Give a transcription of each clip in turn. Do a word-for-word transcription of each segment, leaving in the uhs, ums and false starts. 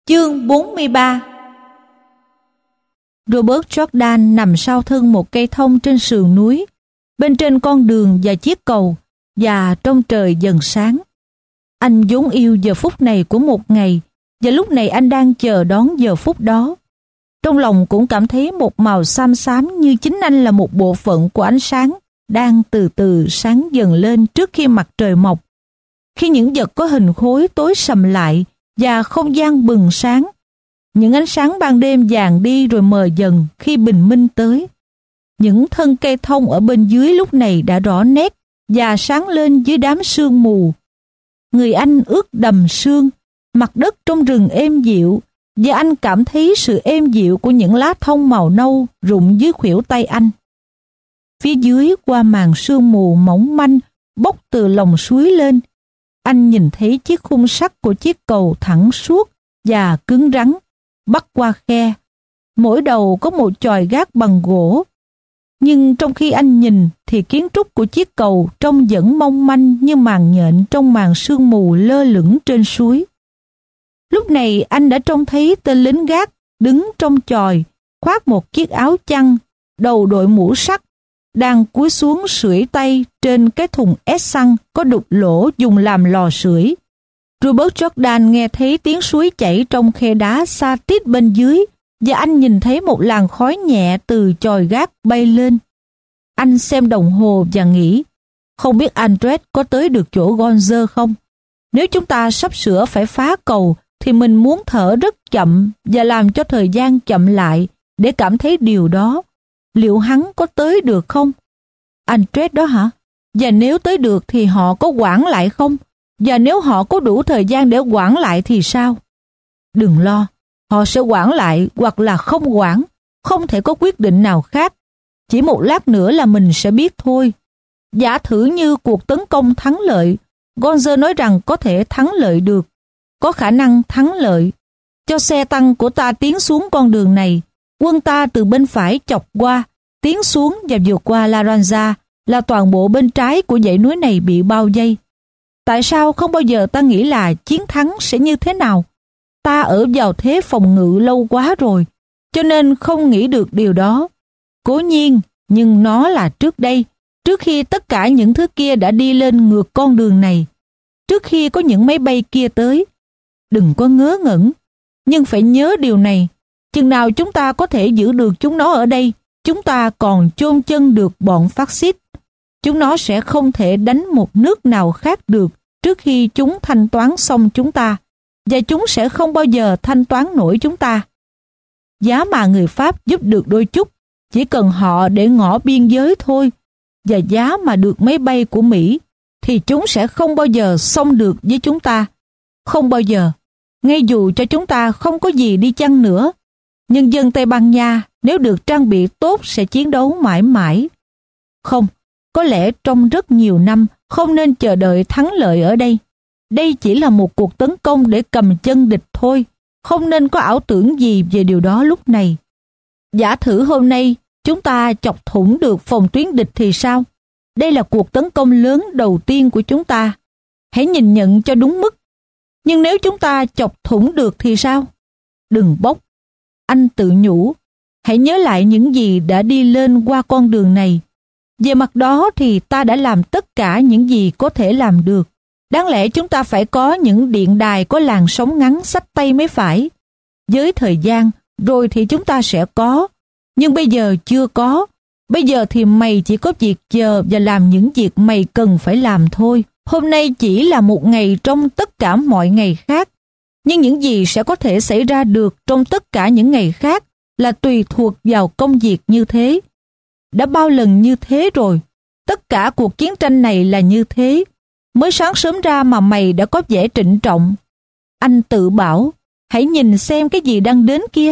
Chương bốn mươi ba. Robert Jordan nằm sau thân một cây thông trên sườn núi, bên trên con đường và chiếc cầu, và trong trời dần sáng. Anh vốn yêu giờ phút này của một ngày, và lúc này anh đang chờ đón giờ phút đó. Trong lòng cũng cảm thấy một màu xám xám như chính anh là một bộ phận của ánh sáng đang từ từ sáng dần lên trước khi mặt trời mọc. Khi những vật có hình khối tối sầm lại và không gian bừng sáng, những ánh sáng ban đêm vàng đi rồi mờ dần khi bình minh tới. Những thân cây thông ở bên dưới lúc này đã rõ nét và sáng lên dưới đám sương mù. Người anh ướt đầm sương, mặt đất trong rừng êm dịu, và anh cảm thấy sự êm dịu của những lá thông màu nâu rụng dưới khuỷu tay anh. Phía dưới qua màn sương mù mỏng manh bốc từ lòng suối lên, anh nhìn thấy chiếc khung sắt của chiếc cầu thẳng suốt và cứng rắn, bắc qua khe. Mỗi đầu có một chòi gác bằng gỗ. Nhưng trong khi anh nhìn thì kiến trúc của chiếc cầu trông vẫn mong manh như màn nhện trong màn sương mù lơ lửng trên suối. Lúc này anh đã trông thấy tên lính gác đứng trong chòi, khoác một chiếc áo chăn, đầu đội mũ sắt, đang cúi xuống sưởi tay trên cái thùng ép xăng có đục lỗ dùng làm lò sưởi. Robert Jordan nghe thấy tiếng suối chảy trong khe đá xa tít bên dưới, và anh nhìn thấy một làn khói nhẹ từ chòi gác bay lên. Anh xem đồng hồ và nghĩ, không biết Andres có tới được chỗ Gonzer không? Nếu chúng ta sắp sửa phải phá cầu, thì mình muốn thở rất chậm và làm cho thời gian chậm lại để cảm thấy điều đó. Liệu hắn có tới được không? Andres đó hả? Và nếu tới được thì họ có quản lại không? Và nếu họ có đủ thời gian để quản lại thì sao? Đừng lo, họ sẽ quản lại hoặc là không quản, không thể có quyết định nào khác. Chỉ một lát nữa là mình sẽ biết thôi. Giả thử như cuộc tấn công thắng lợi, Gonzer nói rằng có thể thắng lợi được, có khả năng thắng lợi. Cho xe tăng của ta tiến xuống con đường này, quân ta từ bên phải chọc qua, tiến xuống và vượt qua La Ranja, là toàn bộ bên trái của dãy núi này bị bao vây. Tại sao không bao giờ ta nghĩ là chiến thắng sẽ như thế nào? Ta ở vào thế phòng ngự lâu quá rồi, cho nên không nghĩ được điều đó. Cố nhiên, nhưng nó là trước đây, trước khi tất cả những thứ kia đã đi lên ngược con đường này, trước khi có những máy bay kia tới. Đừng có ngớ ngẩn, nhưng phải nhớ điều này, chừng nào chúng ta có thể giữ được chúng nó ở đây, chúng ta còn chôn chân được bọn phát xít. Chúng nó sẽ không thể đánh một nước nào khác được trước khi chúng thanh toán xong chúng ta, và chúng sẽ không bao giờ thanh toán nổi chúng ta. Giá mà người Pháp giúp được đôi chút, chỉ cần họ để ngỏ biên giới thôi, và giá mà được máy bay của Mỹ, thì chúng sẽ không bao giờ xong được với chúng ta. Không bao giờ. Ngay dù cho chúng ta không có gì đi chăng nữa, nhân dân Tây Ban Nha nếu được trang bị tốt sẽ chiến đấu mãi mãi. Không, có lẽ trong rất nhiều năm không nên chờ đợi thắng lợi ở đây. Đây chỉ là một cuộc tấn công để cầm chân địch thôi, không nên có ảo tưởng gì về điều đó lúc này. Giả thử hôm nay chúng ta chọc thủng được phòng tuyến địch thì sao? Đây là cuộc tấn công lớn đầu tiên của chúng ta. Hãy nhìn nhận cho đúng mức. Nhưng nếu chúng ta chọc thủng được thì sao? Đừng bốc. Anh tự nhủ, hãy nhớ lại những gì đã đi lên qua con đường này. Về mặt đó thì ta đã làm tất cả những gì có thể làm được. Đáng lẽ chúng ta phải có những điện đài có làn sóng ngắn xách tay mới phải. Với thời gian, rồi thì chúng ta sẽ có. Nhưng bây giờ chưa có. Bây giờ thì mày chỉ có việc chờ và làm những việc mày cần phải làm thôi. Hôm nay chỉ là một ngày trong tất cả mọi ngày khác. Nhưng những gì sẽ có thể xảy ra được trong tất cả những ngày khác là tùy thuộc vào công việc như thế. Đã bao lần như thế rồi. Tất cả cuộc chiến tranh này là như thế. Mới sáng sớm ra mà mày đã có vẻ trịnh trọng. Anh tự bảo, hãy nhìn xem cái gì đang đến kia.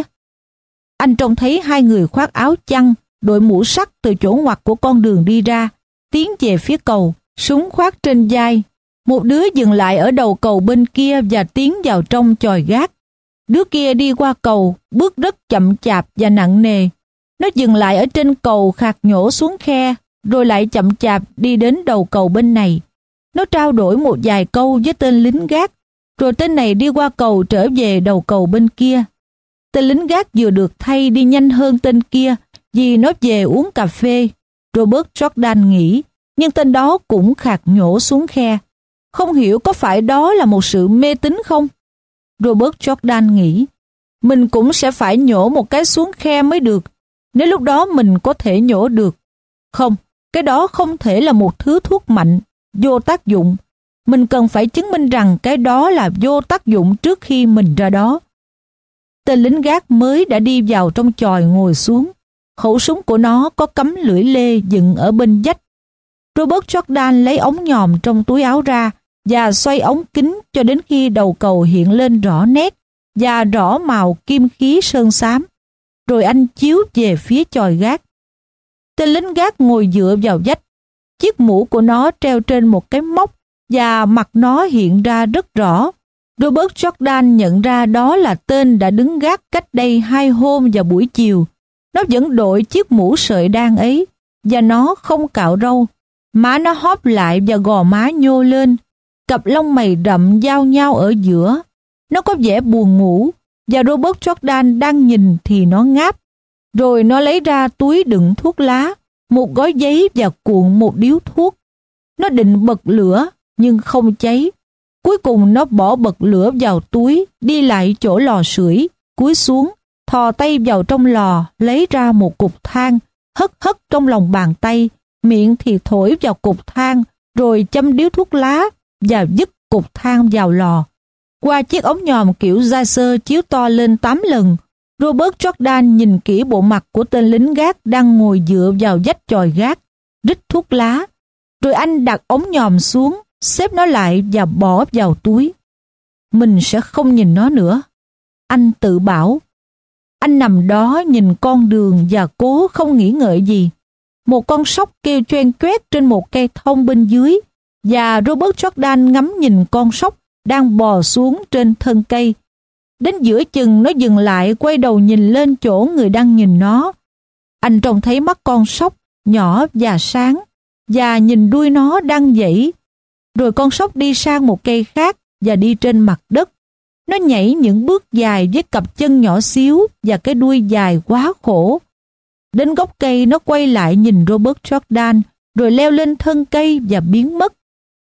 Anh trông thấy hai người khoác áo chăn, đội mũ sắt từ chỗ ngoặt của con đường đi ra, tiến về phía cầu, súng khoác trên vai. Một đứa dừng lại ở đầu cầu bên kia và tiến vào trong chòi gác. Đứa kia đi qua cầu, bước rất chậm chạp và nặng nề. Nó dừng lại ở trên cầu khạc nhổ xuống khe, rồi lại chậm chạp đi đến đầu cầu bên này. Nó trao đổi một vài câu với tên lính gác, Rồi tên này đi qua cầu trở về đầu cầu bên kia. Tên lính gác vừa được thay đi nhanh hơn tên kia vì nó về uống cà phê. Robert Jordan nghĩ, nhưng tên đó cũng khạc nhổ xuống khe. Không hiểu có phải đó là một sự mê tín không? Robert Jordan nghĩ, mình cũng sẽ phải nhổ một cái xuống khe mới được, nếu lúc đó mình có thể nhổ được. Không, cái đó không thể là một thứ thuốc mạnh, vô tác dụng. Mình cần phải chứng minh rằng cái đó là vô tác dụng trước khi mình ra đó. Tên lính gác mới đã đi vào trong chòi ngồi xuống. Khẩu súng của nó có cắm lưỡi lê dựng ở bên vách. Robert Jordan lấy ống nhòm trong túi áo ra và xoay ống kính cho đến khi đầu cầu hiện lên rõ nét và rõ màu kim khí sơn xám. Rồi anh chiếu về phía chòi gác. Tên lính gác ngồi dựa vào vách. Chiếc mũ của nó treo trên một cái móc và mặt nó hiện ra rất rõ. Robert Jordan nhận ra đó là tên đã đứng gác cách đây hai hôm vào buổi chiều. Nó vẫn đội chiếc mũ sợi đan ấy và nó không cạo râu. Má nó hóp lại và gò má nhô lên. Cặp lông mày rậm giao nhau ở giữa. Nó có vẻ buồn ngủ và Robert Jordan đang nhìn thì nó ngáp. Rồi nó lấy ra túi đựng thuốc lá, một gói giấy và cuộn một điếu thuốc. Nó định bật lửa nhưng không cháy. Cuối cùng nó bỏ bật lửa vào túi, đi lại chỗ lò sưởi, cúi xuống, thò tay vào trong lò, lấy ra một cục than, hất hất trong lòng bàn tay, miệng thì thổi vào cục than, rồi châm điếu thuốc lá và dứt cục than vào lò. Qua chiếc ống nhòm kiểu laser chiếu to lên tám lần, Robert Jordan nhìn kỹ bộ mặt của tên lính gác đang ngồi dựa vào vách chòi gác, rít thuốc lá. Rồi anh đặt ống nhòm xuống, xếp nó lại và bỏ vào túi. Mình sẽ không nhìn nó nữa, anh tự bảo. Anh nằm đó nhìn con đường và cố không nghĩ ngợi gì. Một con sóc kêu choen choét trên một cây thông bên dưới và Robert Jordan ngắm nhìn con sóc đang bò xuống trên thân cây. Đến giữa chừng nó dừng lại, quay đầu nhìn lên chỗ người đang nhìn nó. Anh trông thấy mắt con sóc nhỏ và sáng và nhìn đuôi nó đang dãy. Rồi con sóc đi sang một cây khác và đi trên mặt đất. Nó nhảy những bước dài với cặp chân nhỏ xíu và cái đuôi dài quá khổ. Đến gốc cây nó quay lại nhìn Robert Jordan, rồi leo lên thân cây và biến mất.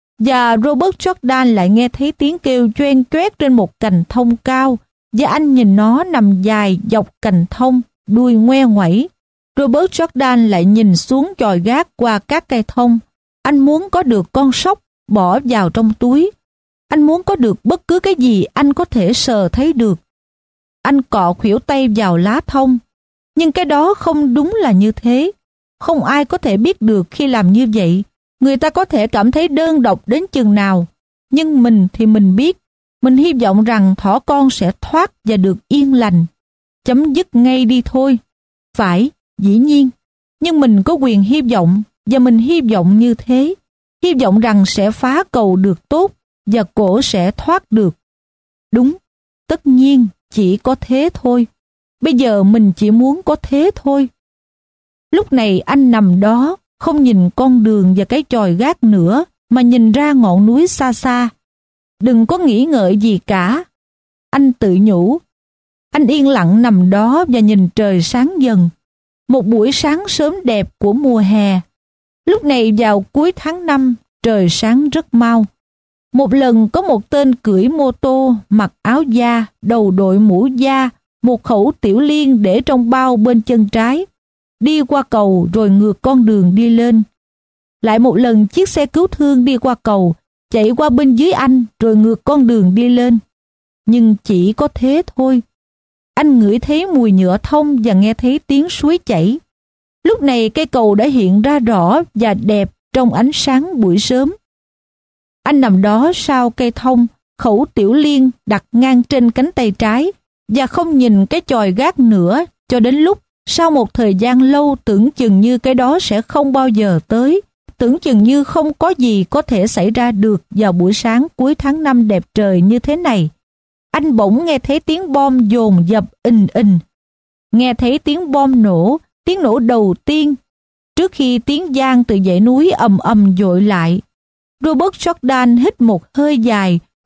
Và Robert Jordan lại nghe thấy tiếng kêu choen choét trên một cành thông cao, và anh nhìn nó nằm dài dọc cành thông, đuôi ngoe ngoẩy. Robert Jordan lại nhìn xuống chòi gác qua các cây thông. Anh muốn có được con sóc bỏ vào trong túi. Anh muốn có được bất cứ cái gì anh có thể sờ thấy được. Anh cọ khuỷu tay vào lá thông. Nhưng cái đó không đúng là như thế. Không ai có thể biết được khi làm như vậy. Người ta có thể cảm thấy đơn độc đến chừng nào. Nhưng mình thì mình biết. Mình hy vọng rằng thỏ con sẽ thoát và được yên lành. Chấm dứt ngay đi thôi. Phải, dĩ nhiên. Nhưng mình có quyền hy vọng, và mình hy vọng như thế. Hy vọng rằng sẽ phá cầu được tốt và cổ sẽ thoát được. Đúng, tất nhiên chỉ có thế thôi. Bây giờ mình chỉ muốn có thế thôi. Lúc này anh nằm đó, không nhìn con đường và cái chòi gác nữa, mà nhìn ra ngọn núi xa xa. Đừng có nghĩ ngợi gì cả. Anh tự nhủ. Anh yên lặng nằm đó và nhìn trời sáng dần. Một buổi sáng sớm đẹp của mùa hè. Lúc này vào cuối tháng năm, trời sáng rất mau. Một lần có một tên cưỡi mô tô, mặc áo da, đầu đội mũ da, một khẩu tiểu liên để trong bao bên chân trái, đi qua cầu rồi ngược con đường đi lên. Lại một lần chiếc xe cứu thương đi qua cầu, chạy qua bên dưới anh rồi ngược con đường đi lên. Nhưng chỉ có thế thôi. Anh ngửi thấy mùi nhựa thông và nghe thấy tiếng suối chảy. Lúc này cây cầu đã hiện ra rõ và đẹp trong ánh sáng buổi sớm. Anh nằm đó sau cây thông, khẩu tiểu liên đặt ngang trên cánh tay trái và không nhìn cái chòi gác nữa cho đến lúc sau một thời gian lâu tưởng chừng như cái đó sẽ không bao giờ tới, tưởng chừng như không có gì có thể xảy ra được vào buổi sáng cuối tháng năm đẹp trời như thế này. Anh bỗng nghe thấy tiếng bom dồn dập ình ình. Nghe thấy tiếng bom nổ, tiếng nổ đầu tiên, trước khi tiếng giăng từ dãy núi ầm ầm dội lại. Robert Jordan hít một hơi dài,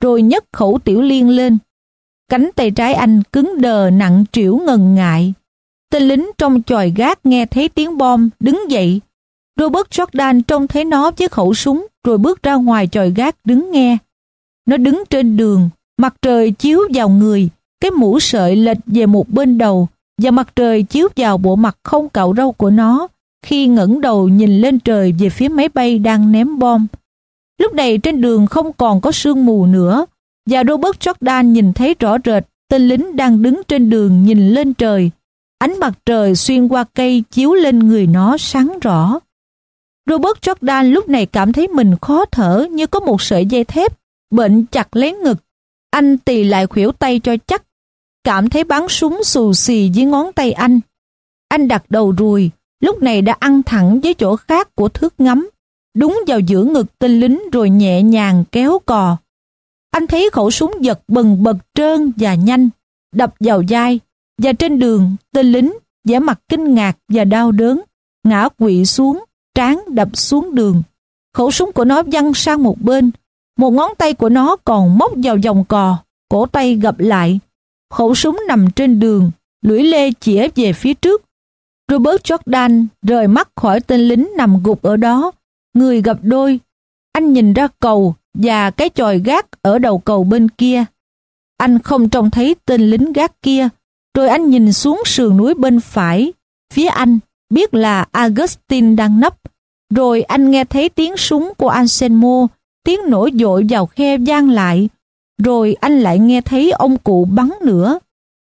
rồi nhấc khẩu tiểu liên lên. Cánh tay trái anh cứng đờ nặng trĩu ngần ngại. Tên lính trong chòi gác nghe thấy tiếng bom, đứng dậy. Robert Jordan trông thấy nó với khẩu súng, rồi bước ra ngoài chòi gác đứng nghe. Nó đứng trên đường, mặt trời chiếu vào người, cái mũ sợi lệch về một bên đầu, và mặt trời chiếu vào bộ mặt không cạo râu của nó khi ngẩng đầu nhìn lên trời về phía máy bay đang ném bom. Lúc này trên đường không còn có sương mù nữa, và Robert Jordan nhìn thấy rõ rệt tên lính đang đứng trên đường nhìn lên trời. Ánh mặt trời xuyên qua cây chiếu lên người nó sáng rõ. Robert Jordan lúc này cảm thấy mình khó thở như có một sợi dây thép bệnh chặt lấy ngực. Anh tì lại khuỷu tay cho chắc, cảm thấy bắn súng xù xì dưới ngón tay anh. Anh đặt đầu ruồi, lúc này đã ăn thẳng với chỗ khác của thước ngắm, đúng vào giữa ngực tên lính rồi nhẹ nhàng kéo cò. Anh thấy khẩu súng giật bần bật trơn và nhanh, đập vào vai, và trên đường tên lính vẻ mặt kinh ngạc và đau đớn, ngã quỵ xuống, trán đập xuống đường. Khẩu súng của nó văng sang một bên, một ngón tay của nó còn móc vào vòng cò, cổ tay gập lại. Khẩu súng nằm trên đường, lưỡi lê chĩa về phía trước. Robert Jordan rời mắt khỏi tên lính nằm gục ở đó, người gập đôi. Anh nhìn ra cầu và cái chòi gác ở đầu cầu bên kia. Anh không trông thấy tên lính gác kia, rồi anh nhìn xuống sườn núi bên phải, phía anh, biết là Augustine đang nấp. Rồi anh nghe thấy tiếng súng của Anselmo, tiếng nổ dội vào khe vang lại. Rồi anh lại nghe thấy ông cụ bắn nữa.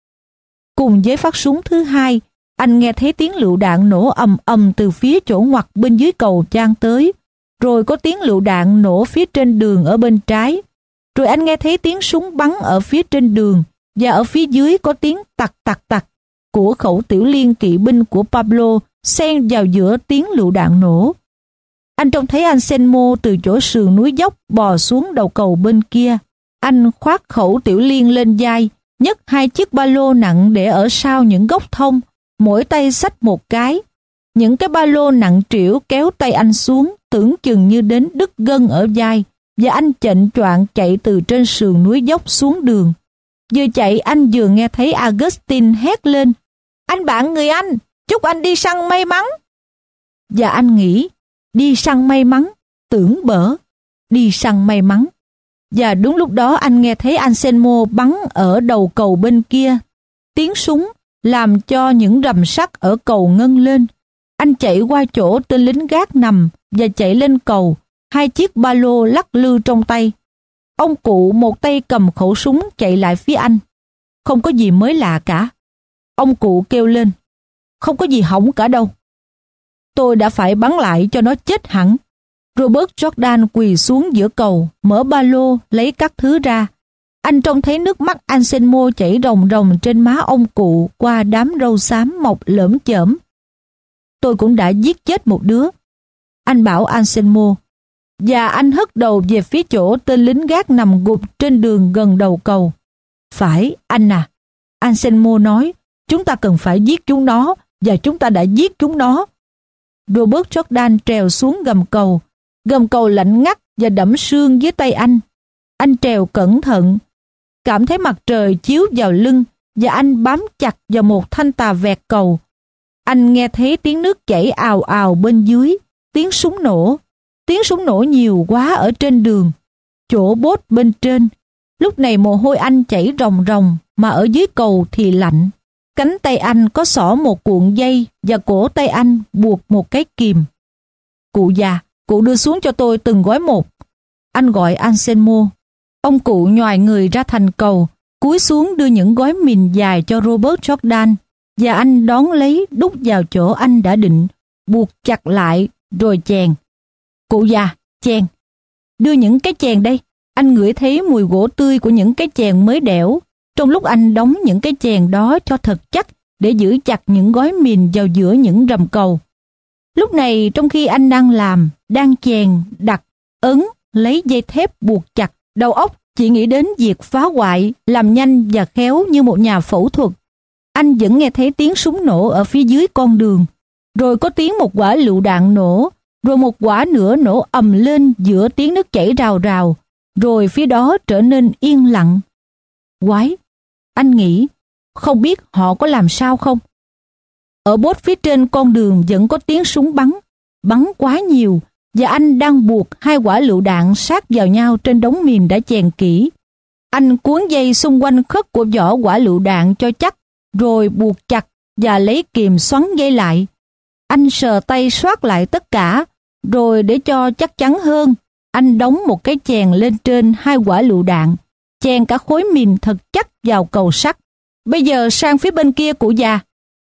Cùng với phát súng thứ hai, anh nghe thấy tiếng lựu đạn nổ ầm ầm từ phía chỗ ngoặt bên dưới cầu vang tới. Rồi có tiếng lựu đạn nổ phía trên đường ở bên trái. Rồi anh nghe thấy tiếng súng bắn ở phía trên đường, và ở phía dưới có tiếng tặc tặc tặc của khẩu tiểu liên kỵ binh của Pablo xen vào giữa tiếng lựu đạn nổ. Anh trông thấy Anselmo từ chỗ sườn núi dốc bò xuống đầu cầu bên kia. Anh khoác khẩu tiểu liên lên vai, nhấc hai chiếc ba lô nặng để ở sau những gốc thông, mỗi tay xách một cái. Những cái ba lô nặng trĩu kéo tay anh xuống, tưởng chừng như đến đứt gân ở vai, và anh chệnh choạng chạy từ trên sườn núi dốc xuống đường. Vừa chạy anh vừa nghe thấy Augustine hét lên: "Anh bạn người anh, chúc anh đi săn may mắn." Và anh nghĩ, đi săn may mắn, tưởng bở, đi săn may mắn. Và đúng lúc đó anh nghe thấy Anselmo bắn ở đầu cầu bên kia. Tiếng súng làm cho những rầm sắt ở cầu ngân lên. Anh chạy qua chỗ tên lính gác nằm và chạy lên cầu, hai chiếc ba lô lắc lư trong tay. Ông cụ một tay cầm khẩu súng chạy lại phía anh. Không có gì mới lạ cả. Ông cụ kêu lên: "Không có gì hỏng cả đâu. Tôi đã phải bắn lại cho nó chết hẳn." Robert Jordan quỳ xuống giữa cầu, mở ba lô, lấy các thứ ra. Anh trông thấy nước mắt Anselmo chảy ròng ròng trên má ông cụ qua đám râu xám mọc lởm chởm. "Tôi cũng đã giết chết một đứa," anh bảo Anselmo. Và anh hất đầu về phía chỗ tên lính gác nằm gục trên đường gần đầu cầu. "Phải, anh à," Anselmo nói, "chúng ta cần phải giết chúng nó, và chúng ta đã giết chúng nó." Robert Jordan trèo xuống gầm cầu. Gầm cầu lạnh ngắt và đẫm sương dưới tay anh. Anh trèo cẩn thận, cảm thấy mặt trời chiếu vào lưng, và anh bám chặt vào một thanh tà vẹt cầu. Anh nghe thấy tiếng nước chảy ào ào bên dưới, tiếng súng nổ. Tiếng súng nổ nhiều quá ở trên đường, chỗ bốt bên trên. Lúc này mồ hôi anh chảy ròng ròng, mà ở dưới cầu thì lạnh. Cánh tay anh có xỏ một cuộn dây, và cổ tay anh buộc một cái kìm. "Cụ già, cụ đưa xuống cho tôi từng gói một," anh gọi Anselmo. Ông cụ nhoài người ra thành cầu, cúi xuống đưa những gói mìn dài cho Robert Jordan, và anh đón lấy đút vào chỗ anh đã định, buộc chặt lại rồi chèn. "Cụ già, chèn." "Đưa những cái chèn đây." Anh ngửi thấy mùi gỗ tươi của những cái chèn mới đẽo. Trong lúc anh đóng những cái chèn đó cho thật chắc để giữ chặt những gói mìn vào giữa những rầm cầu. Lúc này trong khi anh đang làm, đang chèn, đặt, ấn, lấy dây thép buộc chặt, đầu óc chỉ nghĩ đến việc phá hoại, làm nhanh và khéo như một nhà phẫu thuật. Anh vẫn nghe thấy tiếng súng nổ ở phía dưới con đường. Rồi có tiếng một quả lựu đạn nổ, rồi một quả nữa nổ ầm lên giữa tiếng nước chảy rào rào, rồi phía đó trở nên yên lặng. Quái, anh nghĩ, không biết họ có làm sao không? Ở bốt phía trên con đường vẫn có tiếng súng bắn, bắn quá nhiều, và anh đang buộc hai quả lựu đạn sát vào nhau trên đống mìn đã chèn kỹ. Anh cuốn dây xung quanh khất của vỏ quả lựu đạn cho chắc, rồi buộc chặt và lấy kìm xoắn dây lại. Anh sờ tay soát lại tất cả, rồi để cho chắc chắn hơn, anh đóng một cái chèn lên trên hai quả lựu đạn, chèn cả khối mìn thật chắc vào cầu sắt. Bây giờ sang phía bên kia cụ già.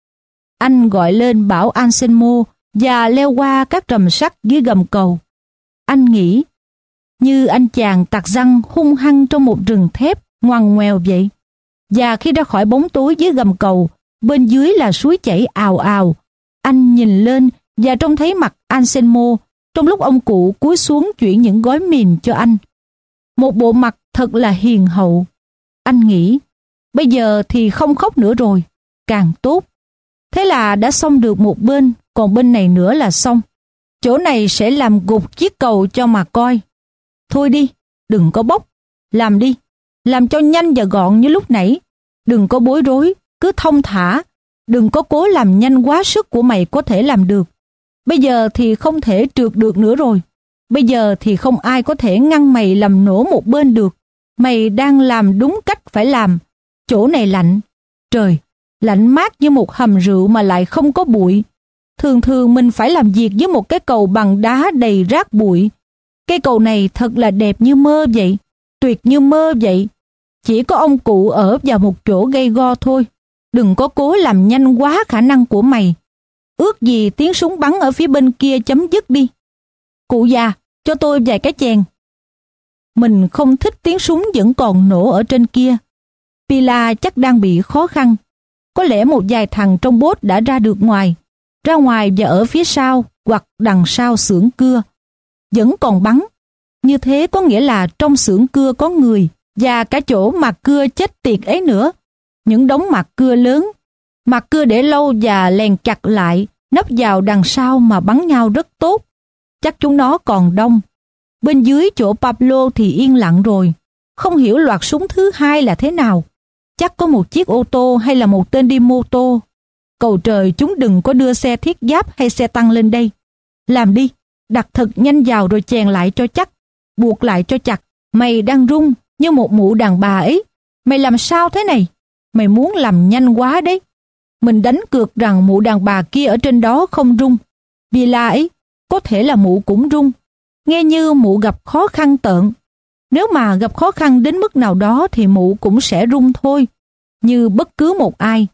Anh gọi lên bảo Anselmo và leo qua các trầm sắt dưới gầm cầu. Anh nghĩ, như anh chàng tạc răng hung hăng trong một rừng thép ngoằn ngoèo vậy. Và khi ra khỏi bóng tối dưới gầm cầu, bên dưới là suối chảy ào ào. Anh nhìn lên và trông thấy mặt Anselmo trong lúc ông cụ cúi xuống chuyển những gói mìn cho anh. Một bộ mặt thật là hiền hậu. Anh nghĩ, bây giờ thì không khóc nữa rồi, càng tốt. Thế là đã xong được một bên, còn bên này nữa là xong. Chỗ này sẽ làm gục chiếc cầu cho mà coi. Thôi đi, đừng có bốc. Làm đi, làm cho nhanh và gọn như lúc nãy. Đừng có bối rối, cứ thông thả. Đừng có cố làm nhanh quá sức của mày có thể làm được. Bây giờ thì không thể trượt được nữa rồi. Bây giờ thì không ai có thể ngăn mày làm nổ một bên được. Mày đang làm đúng cách phải làm. Chỗ này lạnh. Trời, lạnh mát như một hầm rượu mà lại không có bụi. Thường thường mình phải làm việc với một cái cầu bằng đá đầy rác bụi. Cây cầu này thật là đẹp như mơ vậy, tuyệt như mơ vậy. Chỉ có ông cụ ở vào một chỗ gay go thôi. Đừng có cố làm nhanh quá khả năng của mày. Ước gì tiếng súng bắn ở phía bên kia chấm dứt đi. Cụ già, cho tôi vài cái chèn. Mình không thích tiếng súng vẫn còn nổ ở trên kia. Pila chắc đang bị khó khăn. Có lẽ một vài thằng trong bốt đã ra được ngoài. Ra ngoài và ở phía sau hoặc đằng sau xưởng cưa. Vẫn còn bắn. Như thế có nghĩa là trong xưởng cưa có người và cả chỗ mạc cưa chết tiệt ấy nữa. Những đống mạc cưa lớn. Mạc cưa để lâu và lèn chặt lại, nấp vào đằng sau mà bắn nhau rất tốt. Chắc chúng nó còn đông. Bên dưới chỗ Pablo thì yên lặng rồi. Không hiểu loạt súng thứ hai là thế nào. Chắc có một chiếc ô tô hay là một tên đi mô tô. Cầu trời chúng đừng có đưa xe thiết giáp hay xe tăng lên đây. Làm đi, đặt thật nhanh vào rồi chèn lại cho chắc, buộc lại cho chặt. Mày đang rung như một mụ đàn bà ấy. Mày làm sao thế này? Mày muốn làm nhanh quá đấy. Mình đánh cược rằng mụ đàn bà kia ở trên đó không rung. Pila ấy, có thể là mụ cũng rung. Nghe như mụ gặp khó khăn tợn. Nếu mà gặp khó khăn đến mức nào đó thì mụ cũng sẽ rung thôi, như bất cứ một ai.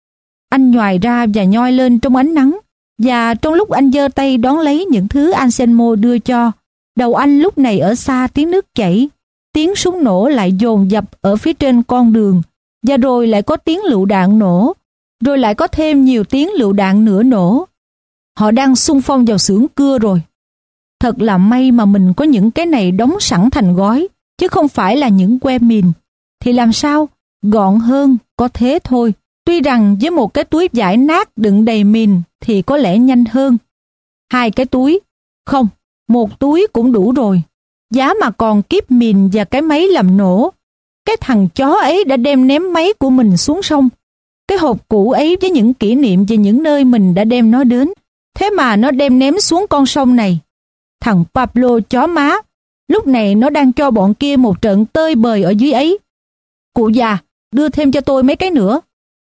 Anh nhoài ra và nhoi lên trong ánh nắng, và trong lúc anh giơ tay đón lấy những thứ Anselmo đưa cho, đầu anh lúc này ở xa tiếng nước chảy, tiếng súng nổ lại dồn dập ở phía trên con đường, và rồi lại có tiếng lựu đạn nổ, rồi lại có thêm nhiều tiếng lựu đạn nữa nổ. Họ đang xung phong vào xưởng cưa rồi. Thật là may mà mình có những cái này đóng sẵn thành gói, chứ không phải là những que mìn. Thì làm sao? Gọn hơn, có thế thôi. Tuy rằng với một cái túi vải nát đựng đầy mìn thì có lẽ nhanh hơn. Hai cái túi, không, một túi cũng đủ rồi. Giá mà còn kíp mìn và cái máy làm nổ. Cái thằng chó ấy đã đem ném máy của mình xuống sông. Cái hộp cũ ấy với những kỷ niệm về những nơi mình đã đem nó đến. Thế mà nó đem ném xuống con sông này. Thằng Pablo chó má, lúc này nó đang cho bọn kia một trận tơi bời ở dưới ấy. Cụ già, đưa thêm cho tôi mấy cái nữa.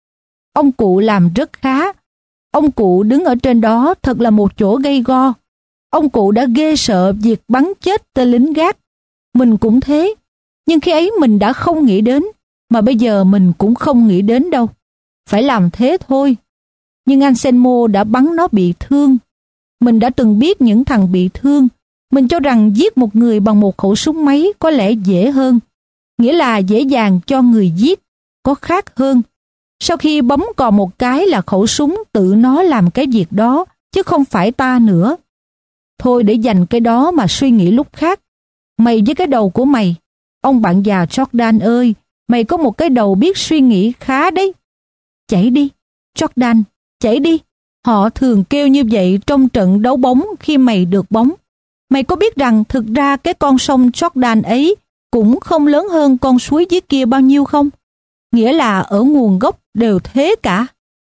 Ông cụ làm rất khá. Ông cụ đứng ở trên đó thật là một chỗ gay go. Ông cụ đã ghê sợ việc bắn chết tên lính gác. Mình cũng thế. Nhưng khi ấy mình đã không nghĩ đến, mà bây giờ mình cũng không nghĩ đến đâu. Phải làm thế thôi. Nhưng Anselmo đã bắn nó bị thương. Mình đã từng biết những thằng bị thương. Mình cho rằng giết một người bằng một khẩu súng máy có lẽ dễ hơn. Nghĩa là dễ dàng cho người giết, có khác hơn. Sau khi bấm cò một cái là khẩu súng tự nó làm cái việc đó, chứ không phải ta nữa. Thôi để dành cái đó mà suy nghĩ lúc khác. Mày với cái đầu của mày, ông bạn già Jordan ơi, mày có một cái đầu biết suy nghĩ khá đấy. Chạy đi, Jordan, chạy đi. Họ thường kêu như vậy trong trận đấu bóng khi mày được bóng. Mày có biết rằng thực ra cái con sông Jordan ấy cũng không lớn hơn con suối dưới kia bao nhiêu không? Nghĩa là ở nguồn gốc đều thế cả.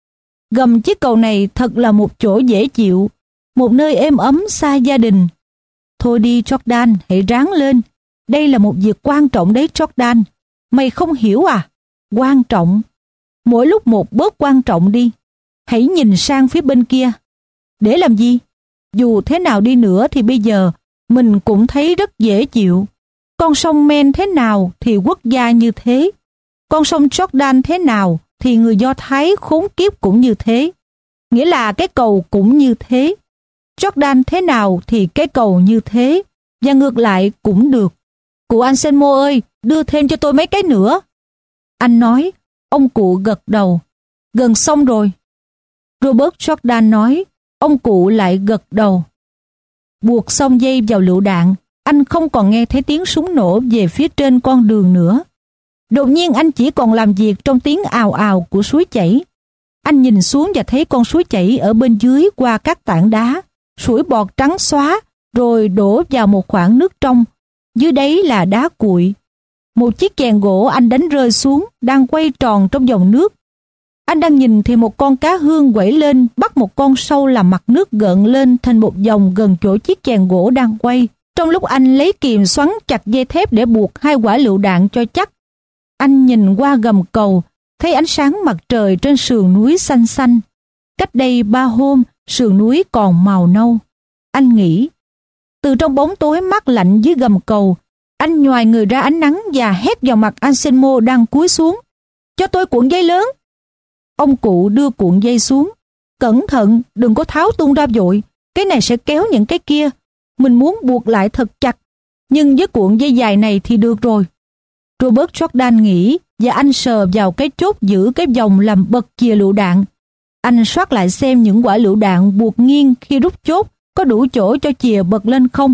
Gầm chiếc cầu này thật là một chỗ dễ chịu, một nơi êm ấm xa gia đình. Thôi đi Jordan, hãy ráng lên. Đây là một việc quan trọng đấy Jordan. Mày không hiểu à? Quan trọng. Mỗi lúc một bớt quan trọng đi. Hãy nhìn sang phía bên kia. Để làm gì? Dù thế nào đi nữa thì bây giờ mình cũng thấy rất dễ chịu. Con sông Men thế nào thì quốc gia như thế. Con sông Jordan thế nào thì người Do Thái khốn kiếp cũng như thế. Nghĩa là cái cầu cũng như thế. Jordan thế nào thì cái cầu như thế. Và ngược lại cũng được. Cụ Anselmo ơi, đưa thêm cho tôi mấy cái nữa. Anh nói, ông cụ gật đầu. Gần xong rồi. Robert Jordan nói, ông cụ lại gật đầu. Buộc xong dây vào lựu đạn, anh không còn nghe thấy tiếng súng nổ về phía trên con đường nữa. Đột nhiên anh chỉ còn làm việc trong tiếng ào ào của suối chảy. Anh nhìn xuống và thấy con suối chảy ở bên dưới qua các tảng đá, sủi bọt trắng xóa, rồi đổ vào một khoảng nước trong. Dưới đấy là đá cuội. Một chiếc chèn gỗ anh đánh rơi xuống, đang quay tròn trong dòng nước. Anh đang nhìn thì một con cá hương quẩy lên, bắt một con sâu làm mặt nước gợn lên thành một vòng gần chỗ chiếc chèn gỗ đang quay. Trong lúc anh lấy kìm xoắn chặt dây thép để buộc hai quả lựu đạn cho chắc, anh nhìn qua gầm cầu, thấy ánh sáng mặt trời trên sườn núi xanh xanh. Cách đây ba hôm, sườn núi còn màu nâu. Anh nghĩ, từ trong bóng tối mát lạnh dưới gầm cầu, anh nhoài người ra ánh nắng và hét vào mặt Anselmo đang cúi xuống. Cho tôi cuộn dây lớn. Ông cụ đưa cuộn dây xuống. Cẩn thận, đừng có tháo tung ra vội. Cái này sẽ kéo những cái kia. Mình muốn buộc lại thật chặt. Nhưng với cuộn dây dài này thì được rồi. Robert Jordan nghĩ và anh sờ vào cái chốt giữ cái vòng làm bật chìa lựu đạn. Anh soát lại xem những quả lựu đạn buộc nghiêng khi rút chốt có đủ chỗ cho chìa bật lên không.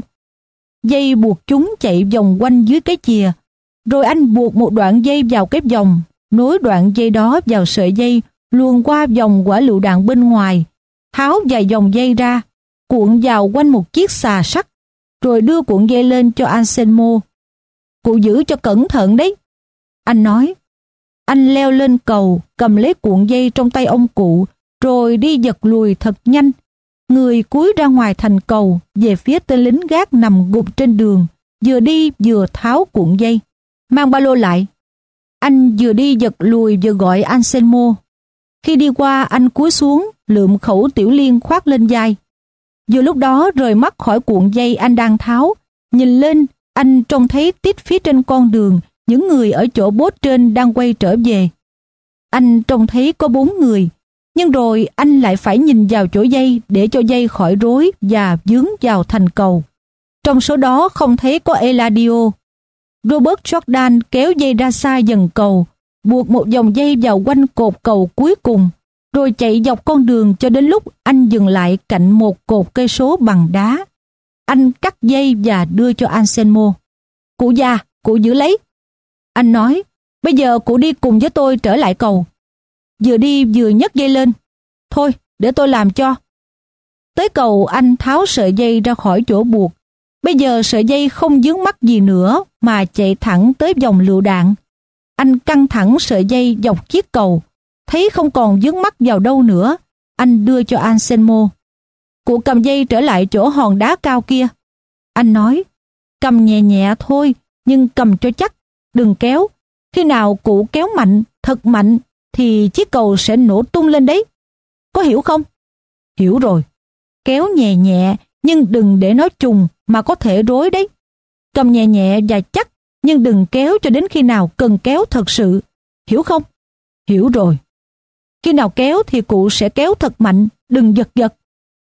Dây buộc chúng chạy vòng quanh dưới cái chìa. Rồi anh buộc một đoạn dây vào cái vòng, nối đoạn dây đó vào sợi dây, luồn qua vòng quả lựu đạn bên ngoài, tháo vài vòng dây ra, cuộn vào quanh một chiếc xà sắt, rồi đưa cuộn dây lên cho Anselmo. Cụ giữ cho cẩn thận đấy. Anh nói. Anh leo lên cầu, cầm lấy cuộn dây trong tay ông cụ, rồi đi giật lùi thật nhanh. Người cúi ra ngoài thành cầu, về phía tên lính gác nằm gục trên đường, vừa đi vừa tháo cuộn dây. Mang ba lô lại. Anh vừa đi giật lùi vừa gọi Anselmo. Khi đi qua, anh cúi xuống, lượm khẩu tiểu liên khoác lên vai. Vừa lúc đó rời mắt khỏi cuộn dây anh đang tháo, nhìn lên, anh trông thấy tít phía trên con đường, những người ở chỗ bốt trên đang quay trở về. Anh trông thấy có bốn người, nhưng rồi anh lại phải nhìn vào chỗ dây để cho dây khỏi rối và vướng vào thành cầu. Trong số đó không thấy có Eladio. Robert Jordan kéo dây ra xa dần cầu, buộc một vòng dây vào quanh cột cầu cuối cùng, rồi chạy dọc con đường cho đến lúc anh dừng lại cạnh một cột cây số bằng đá. Anh cắt dây và đưa cho Anselmo. Cụ già, cụ giữ lấy. Anh nói, bây giờ cụ đi cùng với tôi trở lại cầu. Vừa đi vừa nhấc dây lên. Thôi, để tôi làm cho. Tới cầu anh tháo sợi dây ra khỏi chỗ buộc. Bây giờ sợi dây không vướng mắc gì nữa mà chạy thẳng tới vòng lựu đạn. Anh căng thẳng sợi dây dọc chiếc cầu, thấy không còn vướng mắc vào đâu nữa. Anh đưa cho Anselmo. Cụ cầm dây trở lại chỗ hòn đá cao kia. Anh nói, cầm nhẹ nhẹ thôi, nhưng cầm cho chắc, đừng kéo. Khi nào cụ kéo mạnh, thật mạnh, thì chiếc cầu sẽ nổ tung lên đấy. Có hiểu không? Hiểu rồi. Kéo nhẹ nhẹ, nhưng đừng để nó trùng mà có thể rối đấy. Cầm nhẹ nhẹ và chắc, nhưng đừng kéo cho đến khi nào cần kéo thật sự. Hiểu không? Hiểu rồi. Khi nào kéo thì cụ sẽ kéo thật mạnh, đừng giật giật.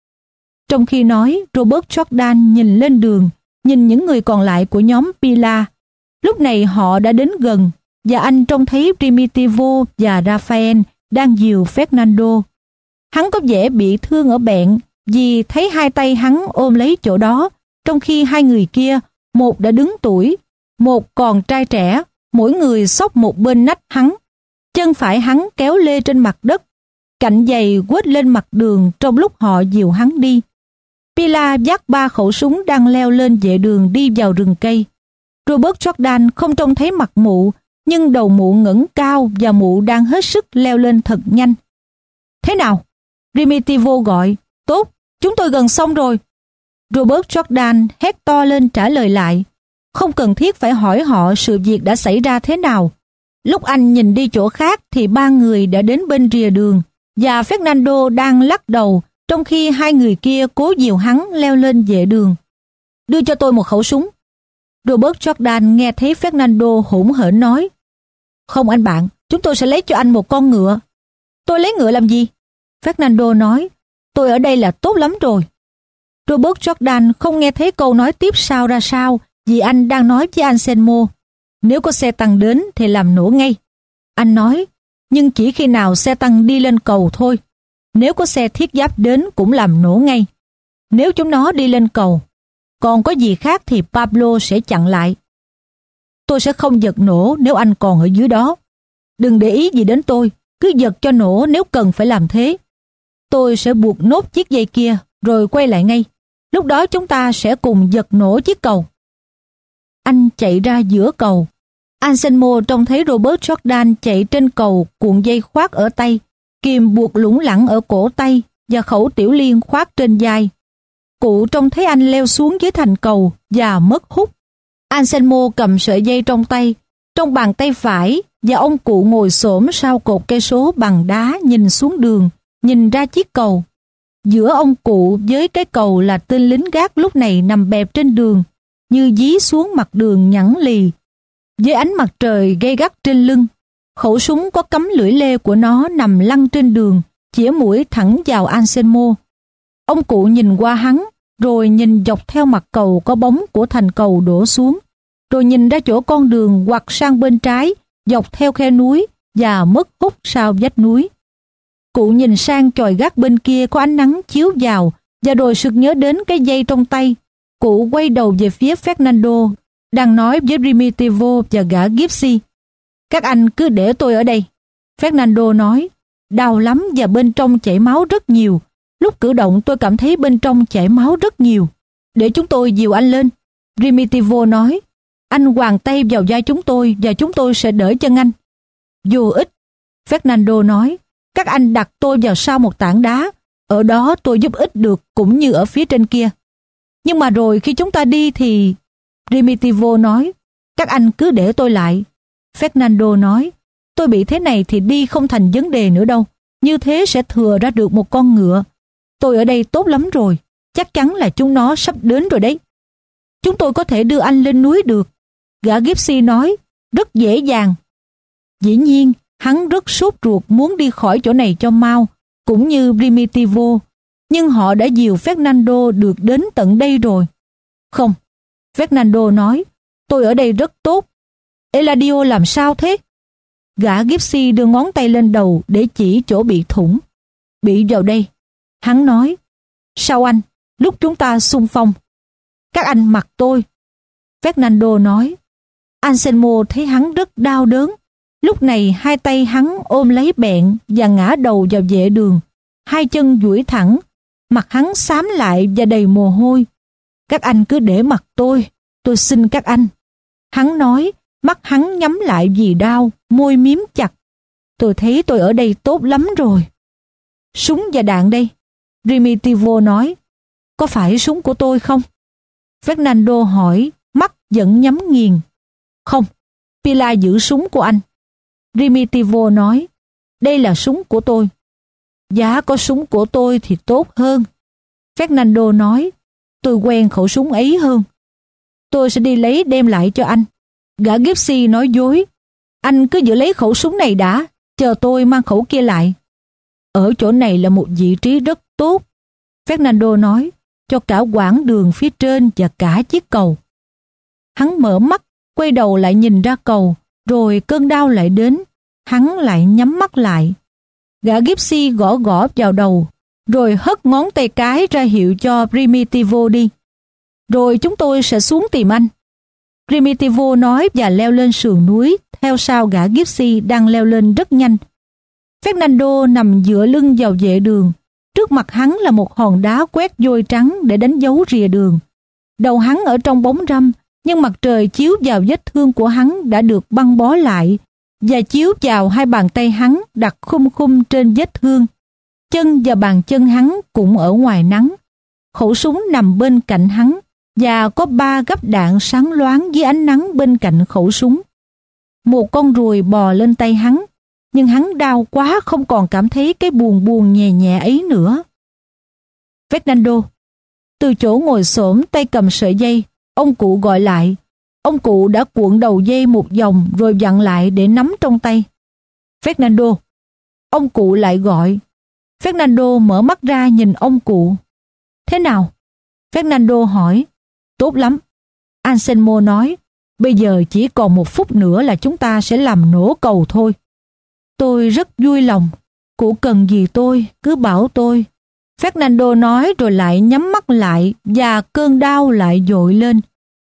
Trong khi nói, Robert Jordan nhìn lên đường, nhìn những người còn lại của nhóm Pila. Lúc này họ đã đến gần, và anh trông thấy Primitivo và Raphael đang dìu Fernando. Hắn có vẻ bị thương ở bẹn vì thấy hai tay hắn ôm lấy chỗ đó, trong khi hai người kia, một đã đứng tuổi, một còn trai trẻ, mỗi người xốc một bên nách hắn. Chân phải hắn kéo lê trên mặt đất, cạnh giày quết lên mặt đường trong lúc họ dìu hắn đi. Pila vác ba khẩu súng đang leo lên vệ đường đi vào rừng cây. Robert Jordan không trông thấy mặt mụ, nhưng đầu mụ ngẩng cao và mụ đang hết sức leo lên thật nhanh. Thế nào? Primitivo gọi. Tốt, chúng tôi gần xong rồi. Robert Jordan hét to lên trả lời lại. Không cần thiết phải hỏi họ sự việc đã xảy ra thế nào. Lúc anh nhìn đi chỗ khác thì ba người đã đến bên rìa đường và Fernando đang lắc đầu trong khi hai người kia cố dìu hắn leo lên vệ đường. Đưa cho tôi một khẩu súng. Robert Jordan nghe thấy Fernando hỗn hển nói. Không anh bạn, chúng tôi sẽ lấy cho anh một con ngựa. Tôi lấy ngựa làm gì? Fernando nói. Tôi ở đây là tốt lắm rồi. Robert Jordan không nghe thấy câu nói tiếp sau ra sao vì anh đang nói với Anselmo. Nếu có xe tăng đến thì làm nổ ngay. Anh nói, nhưng chỉ khi nào xe tăng đi lên cầu thôi. Nếu có xe thiết giáp đến cũng làm nổ ngay. Nếu chúng nó đi lên cầu, còn có gì khác thì Pablo sẽ chặn lại. Tôi sẽ không giật nổ nếu anh còn ở dưới đó. Đừng để ý gì đến tôi, cứ giật cho nổ nếu cần phải làm thế. Tôi sẽ buộc nốt chiếc dây kia rồi quay lại ngay. Lúc đó chúng ta sẽ cùng giật nổ chiếc cầu. Anh chạy ra giữa cầu. Anselmo trông thấy Robert Jordan chạy trên cầu cuộn dây khoác ở tay, kìm buộc lủng lẳng ở cổ tay và khẩu tiểu liên khoác trên vai. Cụ trông thấy anh leo xuống dưới thành cầu và mất hút. Anselmo cầm sợi dây trong tay, trong bàn tay phải, và ông cụ ngồi xổm sau cột cây số bằng đá nhìn xuống đường, nhìn ra chiếc cầu. Giữa ông cụ với cái cầu là tên lính gác lúc này nằm bẹp trên đường, như dí xuống mặt đường nhẵn lì. Với ánh mặt trời gay gắt trên lưng, khẩu súng có cắm lưỡi lê của nó nằm lăn trên đường, chĩa mũi thẳng vào Anselmo. Ông cụ nhìn qua hắn, rồi nhìn dọc theo mặt cầu có bóng của thành cầu đổ xuống, rồi nhìn ra chỗ con đường quặt sang bên trái, dọc theo khe núi và mất hút sau vách núi. Cụ nhìn sang chòi gác bên kia có ánh nắng chiếu vào và rồi sực nhớ đến cái dây trong tay. Cụ quay đầu về phía Fernando, đang nói với Primitivo và gã Gypsy. Các anh cứ để tôi ở đây. Fernando nói, đau lắm và bên trong chảy máu rất nhiều. Lúc cử động tôi cảm thấy bên trong chảy máu rất nhiều. Để chúng tôi dìu anh lên. Primitivo nói, anh quàng tay vào vai chúng tôi và chúng tôi sẽ đỡ chân anh. Vô ích. Fernando nói, các anh đặt tôi vào sau một tảng đá. Ở đó tôi giúp ích được cũng như ở phía trên kia. Nhưng mà rồi khi chúng ta đi thì... Primitivo nói, các anh cứ để tôi lại. Fernando nói, tôi bị thế này thì đi không thành vấn đề nữa đâu. Như thế sẽ thừa ra được một con ngựa. Tôi ở đây tốt lắm rồi. Chắc chắn là chúng nó sắp đến rồi đấy. Chúng tôi có thể đưa anh lên núi được. Gã Gypsy nói, rất dễ dàng. Dĩ nhiên, hắn rất sốt ruột muốn đi khỏi chỗ này cho mau, cũng như Primitivo. Nhưng họ đã dìu Fernando được đến tận đây rồi. Không, Fernando nói, tôi ở đây rất tốt. Eladio làm sao thế? Gã Gypsy đưa ngón tay lên đầu để chỉ chỗ bị thủng. Bị vào đây. Hắn nói, sao anh, lúc chúng ta xung phong. Các anh mặc tôi. Fernando nói, Anselmo thấy hắn rất đau đớn. Lúc này hai tay hắn ôm lấy bẹn và ngã đầu vào vệ đường. Hai chân duỗi thẳng, mặt hắn xám lại và đầy mồ hôi. Các anh cứ để mặc tôi, tôi xin các anh. Hắn nói, mắt hắn nhắm lại vì đau, môi miếm chặt. Tôi thấy tôi ở đây tốt lắm rồi. Súng và đạn đây. Primitivo nói, có phải súng của tôi không? Fernando hỏi, mắt vẫn nhắm nghiền. Không, Pilar giữ súng của anh. Primitivo nói, đây là súng của tôi. Giá có súng của tôi thì tốt hơn. Fernando nói, tôi quen khẩu súng ấy hơn. Tôi sẽ đi lấy đem lại cho anh. Gã Gypsy nói dối. Anh cứ giữ lấy khẩu súng này đã, chờ tôi mang khẩu kia lại. Ở chỗ này là một vị trí rất tốt. Fernando nói, cho cả quãng đường phía trên và cả chiếc cầu. Hắn mở mắt, quay đầu lại nhìn ra cầu, rồi cơn đau lại đến. Hắn lại nhắm mắt lại. Gã Gypsy gõ gõ vào đầu, rồi hất ngón tay cái ra hiệu cho Primitivo đi. Rồi chúng tôi sẽ xuống tìm anh. Primitivo nói và leo lên sườn núi, theo sau gã Gypsy đang leo lên rất nhanh. Fernando nằm dựa lưng vào vệ đường. Trước mặt hắn là một hòn đá quét vôi trắng để đánh dấu rìa đường. Đầu hắn ở trong bóng râm nhưng mặt trời chiếu vào vết thương của hắn đã được băng bó lại và chiếu vào hai bàn tay hắn đặt khum khum trên vết thương. Chân và bàn chân hắn cũng ở ngoài nắng. Khẩu súng nằm bên cạnh hắn và có ba gắp đạn sáng loáng dưới ánh nắng bên cạnh khẩu súng. Một con ruồi bò lên tay hắn, nhưng hắn đau quá không còn cảm thấy cái buồn buồn nhẹ nhẹ ấy nữa. Fernando, từ chỗ ngồi xổm tay cầm sợi dây, ông cụ gọi lại. Ông cụ đã cuộn đầu dây một vòng rồi vặn lại để nắm trong tay. Fernando, ông cụ lại gọi. Fernando mở mắt ra nhìn ông cụ. Thế nào? Fernando hỏi. Tốt lắm. Anselmo nói. Bây giờ chỉ còn một phút nữa là chúng ta sẽ làm nổ cầu thôi. Tôi rất vui lòng. Cụ cần gì tôi, cứ bảo tôi. Fernando nói rồi lại nhắm mắt lại và cơn đau lại dội lên.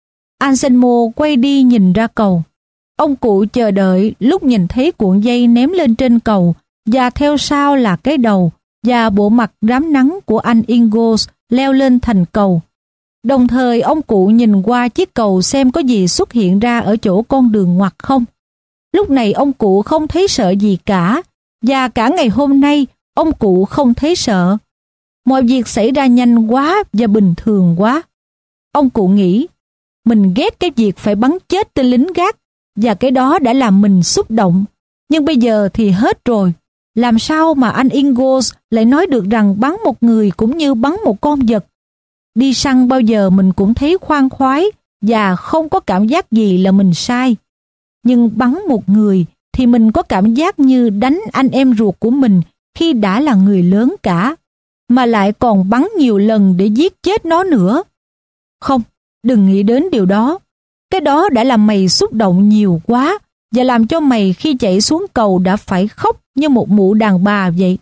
Anselmo quay đi nhìn ra cầu. Ông cụ chờ đợi lúc nhìn thấy cuộn dây ném lên trên cầu và theo sau là cái đầu và bộ mặt rám nắng của anh Ingos leo lên thành cầu. Đồng thời ông cụ nhìn qua chiếc cầu xem có gì xuất hiện ra ở chỗ con đường ngoặt không. Lúc này ông cụ không thấy sợ gì cả, và cả ngày hôm nay ông cụ không thấy sợ. Mọi việc xảy ra nhanh quá và bình thường quá. Ông cụ nghĩ, mình ghét cái việc phải bắn chết tên lính gác, và cái đó đã làm mình xúc động. Nhưng bây giờ thì hết rồi. Làm sao mà anh Ingos lại nói được rằng bắn một người cũng như bắn một con vật? Đi săn bao giờ mình cũng thấy khoan khoái và không có cảm giác gì là mình sai. Nhưng bắn một người thì mình có cảm giác như đánh anh em ruột của mình khi đã là người lớn cả, mà lại còn bắn nhiều lần để giết chết nó nữa. Không, đừng nghĩ đến điều đó. Cái đó đã làm mày xúc động nhiều quá và làm cho mày khi chạy xuống cầu đã phải khóc như một mụ đàn bà vậy.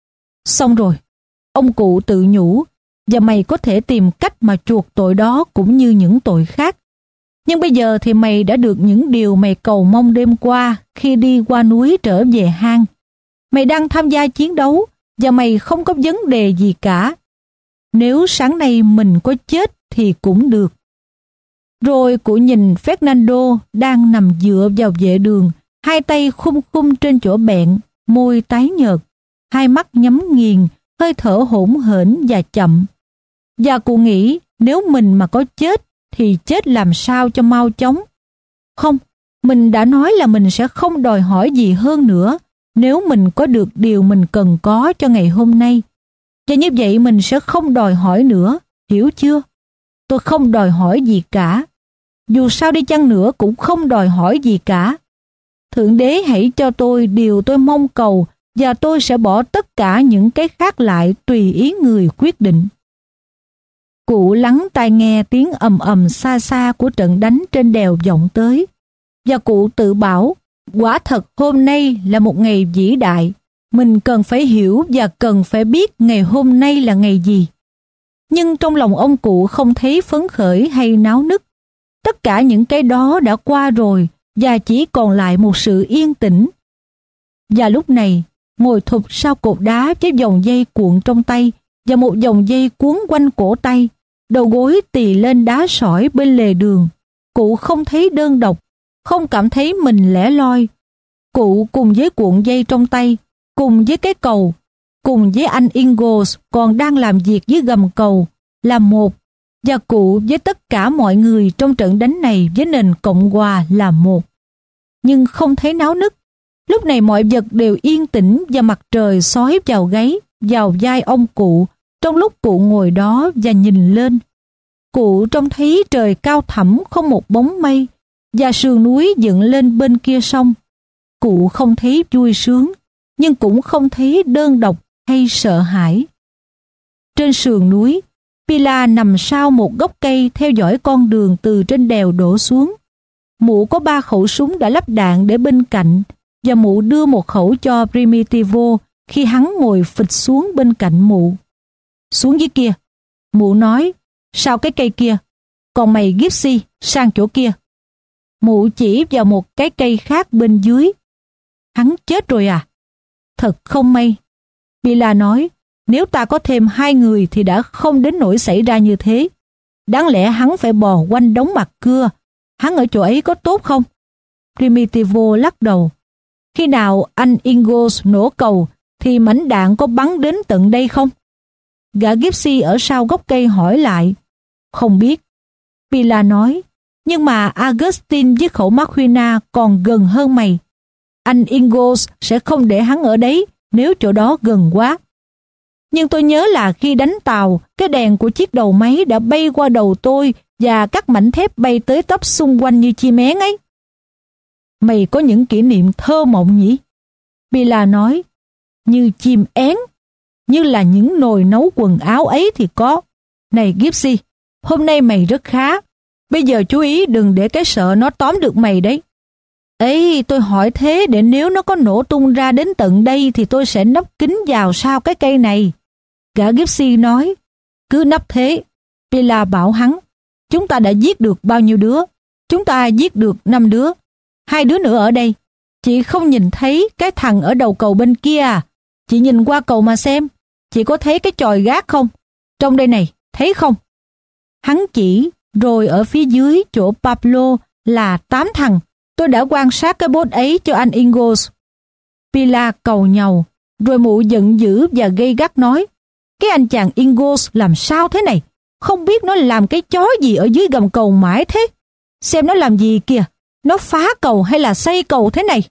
Xong rồi, ông cụ tự nhủ, và mày có thể tìm cách mà chuộc tội đó cũng như những tội khác. Nhưng bây giờ thì mày đã được những điều mày cầu mong đêm qua khi đi qua núi trở về hang. Mày đang tham gia chiến đấu và mày không có vấn đề gì cả. Nếu sáng nay mình có chết thì cũng được. Rồi cụ nhìn Fernando đang nằm dựa vào vệ đường, hai tay khum khum trên chỗ bẹn, môi tái nhợt, hai mắt nhắm nghiền, hơi thở hỗn hển và chậm. Và cụ nghĩ nếu mình mà có chết thì chết làm sao cho mau chóng. Không, mình đã nói là mình sẽ không đòi hỏi gì hơn nữa nếu mình có được điều mình cần có cho ngày hôm nay. Và như vậy mình sẽ không đòi hỏi nữa, hiểu chưa? Tôi không đòi hỏi gì cả. Dù sao đi chăng nữa cũng không đòi hỏi gì cả. Thượng Đế hãy cho tôi điều tôi mong cầu và tôi sẽ bỏ tất cả những cái khác lại tùy ý người quyết định. Cụ lắng tai nghe tiếng ầm ầm xa xa của trận đánh trên đèo vọng tới, và cụ tự bảo, quả thật hôm nay là một ngày vĩ đại, mình cần phải hiểu và cần phải biết ngày hôm nay là ngày gì. Nhưng trong lòng ông cụ không thấy phấn khởi hay náo nức. Tất cả những cái đó đã qua rồi và chỉ còn lại một sự yên tĩnh. Và lúc này, ngồi thụp sau cột đá với vòng dây cuộn trong tay và một vòng dây cuốn quanh cổ tay, đầu gối tì lên đá sỏi bên lề đường, cụ không thấy đơn độc, không cảm thấy mình lẻ loi. Cụ cùng với cuộn dây trong tay, cùng với cái cầu, cùng với anh Ingos còn đang làm việc dưới gầm cầu, là một, và cụ với tất cả mọi người trong trận đánh này với nền Cộng Hòa là một. Nhưng không thấy náo nức. Lúc này mọi vật đều yên tĩnh và mặt trời sói vào gáy, vào vai ông cụ, trong lúc cụ ngồi đó và nhìn lên. Cụ trông thấy trời cao thẳm không một bóng mây, và sườn núi dựng lên bên kia sông. Cụ không thấy vui sướng, nhưng cũng không thấy đơn độc hay sợ hãi. Trên sườn núi, Pilar nằm sau một gốc cây theo dõi con đường từ trên đèo đổ xuống. Mụ có ba khẩu súng đã lắp đạn để bên cạnh, và mụ đưa một khẩu cho Primitivo khi hắn ngồi phịch xuống bên cạnh mụ. Xuống dưới kia, mụ nói, sau cái cây kia, còn mày Gypsy sang chỗ kia. Mụ chỉ vào một cái cây khác bên dưới. Hắn chết rồi à? Thật không may. Pilar nói, nếu ta có thêm hai người thì đã không đến nỗi xảy ra như thế. Đáng lẽ hắn phải bò quanh đống mặt cưa hắn ở chỗ ấy có tốt không? Primitivo lắc đầu. Khi nào anh Ingalls nổ cầu thì mảnh đạn có bắn đến tận đây không? Gã Gypsy ở sau gốc cây hỏi lại. Không biết. Pila nói, nhưng mà Augustine với khẩu Marquina còn gần hơn mày. Anh Ingalls sẽ không để hắn ở đấy nếu chỗ đó gần quá. Nhưng tôi nhớ là khi đánh tàu, cái đèn của chiếc đầu máy đã bay qua đầu tôi và các mảnh thép bay tới tấp xung quanh như chim én ấy. Mày có những kỷ niệm thơ mộng nhỉ? Pila nói, như chim én, như là những nồi nấu quần áo ấy thì có. Này Gypsy, hôm nay mày rất khá. Bây giờ chú ý đừng để cái sợ nó tóm được mày đấy. Ấy, tôi hỏi thế để nếu nó có nổ tung ra đến tận đây thì tôi sẽ nấp kín vào sau cái cây này. Gã Gypsy nói, cứ nấp thế. Pila bảo hắn, chúng ta đã giết được bao nhiêu đứa? Chúng ta giết được năm đứa. Hai đứa nữa ở đây. Chị không nhìn thấy cái thằng ở đầu cầu bên kia à? Chị nhìn qua cầu mà xem. Chị có thấy cái chòi gác không? Trong đây này, thấy không? Hắn chỉ, rồi ở phía dưới chỗ Pablo là tám thằng. Tôi đã quan sát cái bốt ấy cho anh Ingalls. Pila cầu nhàu, rồi mụ giận dữ và gay gắt nói, cái anh chàng Ingalls làm sao thế này? Không biết nó làm cái chó gì ở dưới gầm cầu mãi thế? Xem nó làm gì kìa, nó phá cầu hay là xây cầu thế này?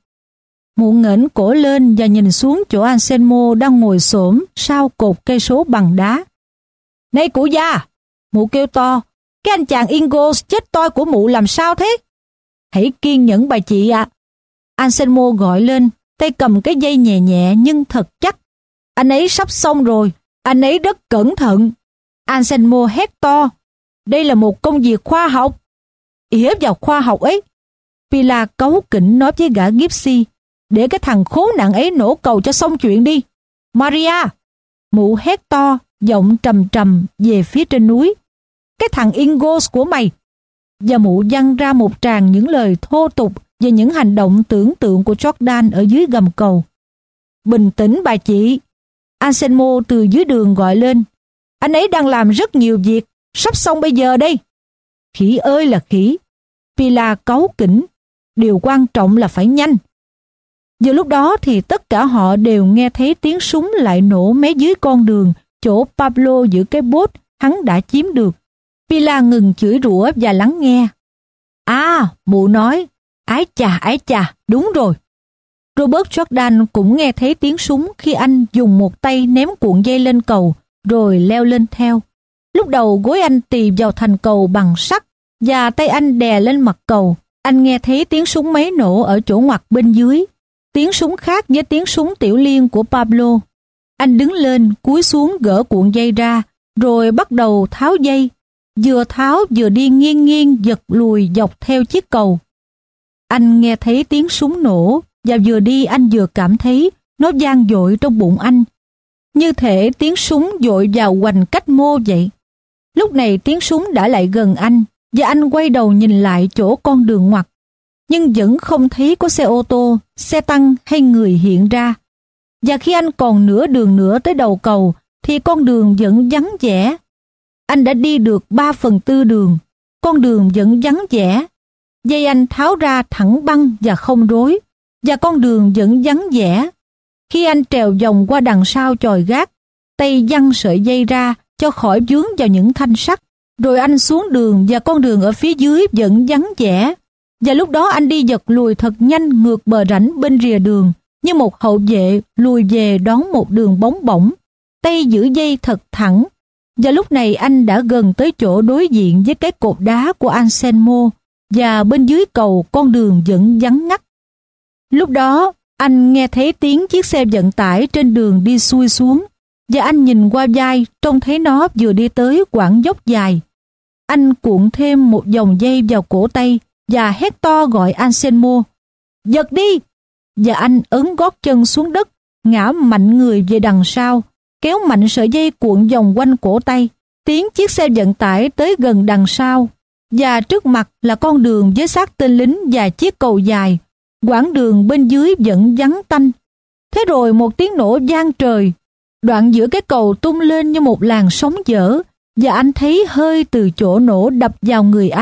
Mụ ngẩng cổ lên và nhìn xuống chỗ Anselmo đang ngồi xổm sau cột cây số bằng đá. Này cụ già! Mụ kêu to, cái anh chàng Ingalls chết toi của mụ làm sao thế? Hãy kiên nhẫn bà chị ạ. À. Anselmo gọi lên, tay cầm cái dây nhẹ nhẹ nhưng thật chắc. Anh ấy sắp xong rồi, anh ấy rất cẩn thận. Anselmo hét to, đây là một công việc khoa học. Ỉa vào khoa học ấy. Pila cáu kỉnh nói với gã Gypsy, để cái thằng khốn nạn ấy nổ cầu cho xong chuyện đi. Maria! Mụ hét to, giọng trầm trầm về phía trên núi. Cái thằng Ingalls của mày! Và mụ văng ra một tràng những lời thô tục về những hành động tưởng tượng của Jordan ở dưới gầm cầu. Bình tĩnh bà chị! Anselmo từ dưới đường gọi lên. Anh ấy đang làm rất nhiều việc, sắp xong bây giờ đây. Khỉ ơi là khỉ! Pila cáu kỉnh. Điều quan trọng là phải nhanh. Giờ lúc đó thì tất cả họ đều nghe thấy tiếng súng lại nổ mé dưới con đường, chỗ Pablo giữ cái bốt hắn đã chiếm được. Pila ngừng chửi rủa và lắng nghe. À, mụ nói, ái chà, ái chà, đúng rồi. Robert Jordan cũng nghe thấy tiếng súng khi anh dùng một tay ném cuộn dây lên cầu, rồi leo lên theo. Lúc đầu gối anh tì vào thành cầu bằng sắt, và tay anh đè lên mặt cầu. Anh nghe thấy tiếng súng máy nổ ở chỗ ngoặt bên dưới. Tiếng súng khác với tiếng súng tiểu liên của Pablo. Anh đứng lên, cúi xuống gỡ cuộn dây ra, rồi bắt đầu tháo dây. Vừa tháo vừa đi nghiêng nghiêng giật lùi dọc theo chiếc cầu. Anh nghe thấy tiếng súng nổ, và vừa đi anh vừa cảm thấy nó vang dội trong bụng anh. Như thể tiếng súng dội vào hoành cách mô vậy. Lúc này tiếng súng đã lại gần anh, và anh quay đầu nhìn lại chỗ con đường ngoặt. Nhưng vẫn không thấy có xe ô tô, xe tăng hay người hiện ra. Và khi anh còn nửa đường nữa tới đầu cầu, thì con đường vẫn vắng vẻ. Anh đã đi được ba phần tư đường, con đường vẫn vắng vẻ. Dây anh tháo ra thẳng băng và không rối, và con đường vẫn vắng vẻ. Khi anh trèo vòng qua đằng sau chòi gác, tay giăng sợi dây ra cho khỏi vướng vào những thanh sắt, rồi anh xuống đường và con đường ở phía dưới vẫn vắng vẻ. Và lúc đó anh đi giật lùi thật nhanh ngược bờ rãnh bên rìa đường, như một hậu vệ lùi về đón một đường bóng bổng, tay giữ dây thật thẳng. Và lúc này anh đã gần tới chỗ đối diện với cái cột đá của Anselmo, và bên dưới cầu con đường vẫn vắng ngắt. Lúc đó anh nghe thấy tiếng chiếc xe vận tải trên đường đi xuôi xuống, và anh nhìn qua vai trông thấy nó vừa đi tới quãng dốc dài. Anh cuộn thêm một vòng dây vào cổ tay và hét to gọi Anselmo, giật đi! Và anh ấn gót chân xuống đất, ngã mạnh người về đằng sau, kéo mạnh sợi dây cuộn vòng quanh cổ tay. Tiếng chiếc xe vận tải tới gần đằng sau, và trước mặt là con đường với xác tên lính và chiếc cầu dài. Quãng đường bên dưới vẫn vắng tanh. Thế rồi một tiếng nổ vang trời. Đoạn giữa cái cầu tung lên như một làn sóng dở, và anh thấy hơi từ chỗ nổ đập vào người anh,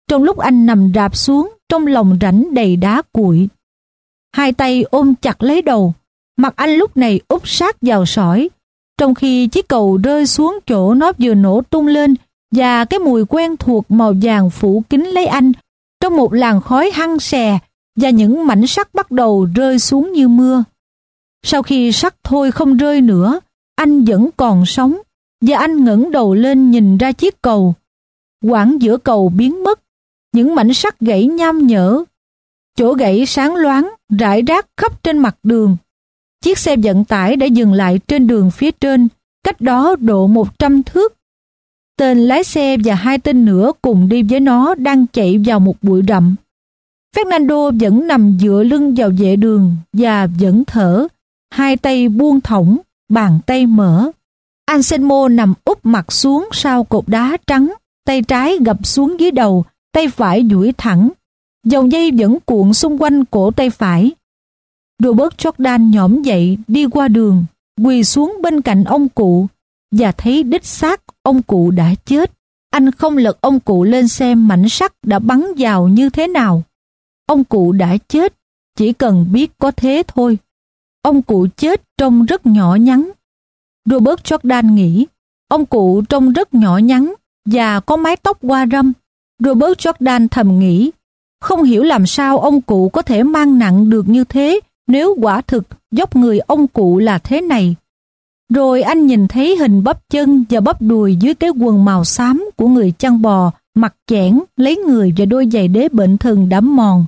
trong lúc anh nằm rạp xuống trong lòng rãnh đầy đá cuội. Hai tay ôm chặt lấy đầu, mặt anh lúc này úp sát vào sỏi, trong khi chiếc cầu rơi xuống chỗ nó vừa nổ tung lên và cái mùi quen thuộc màu vàng phủ kín lấy anh trong một làn khói hăng xè và những mảnh sắt bắt đầu rơi xuống như mưa. Sau khi sắt thôi không rơi nữa, anh vẫn còn sống và anh ngẩng đầu lên nhìn ra chiếc cầu. Quãng giữa cầu biến mất, những mảnh sắt gãy nham nhở. Chỗ gãy sáng loáng, rải rác khắp trên mặt đường. Chiếc xe vận tải đã dừng lại trên đường phía trên, cách đó độ một trăm thước. Tên lái xe và hai tên nữa cùng đi với nó đang chạy vào một bụi rậm. Fernando vẫn nằm dựa lưng vào vệ đường và vẫn thở, hai tay buông thõng, bàn tay mở. Anselmo nằm úp mặt xuống sau cột đá trắng, tay trái gập xuống dưới đầu, tay phải duỗi thẳng. Dòng dây vẫn cuộn xung quanh cổ tay phải. Robert Jordan nhổm dậy đi qua đường, quỳ xuống bên cạnh ông cụ và thấy đích xác ông cụ đã chết. Anh không lật ông cụ lên xem mảnh sắt đã bắn vào như thế nào. Ông cụ đã chết, chỉ cần biết có thế thôi. Ông cụ chết trông rất nhỏ nhắn. Robert Jordan nghĩ, ông cụ trông rất nhỏ nhắn và có mái tóc hoa râm. Robert Jordan thầm nghĩ, không hiểu làm sao ông cụ có thể mang nặng được như thế nếu quả thực dốc người ông cụ là thế này. Rồi anh nhìn thấy hình bắp chân và bắp đùi dưới cái quần màu xám của người chăn bò, mặt chẽn, lấy người và đôi giày đế bệnh thần đã mòn.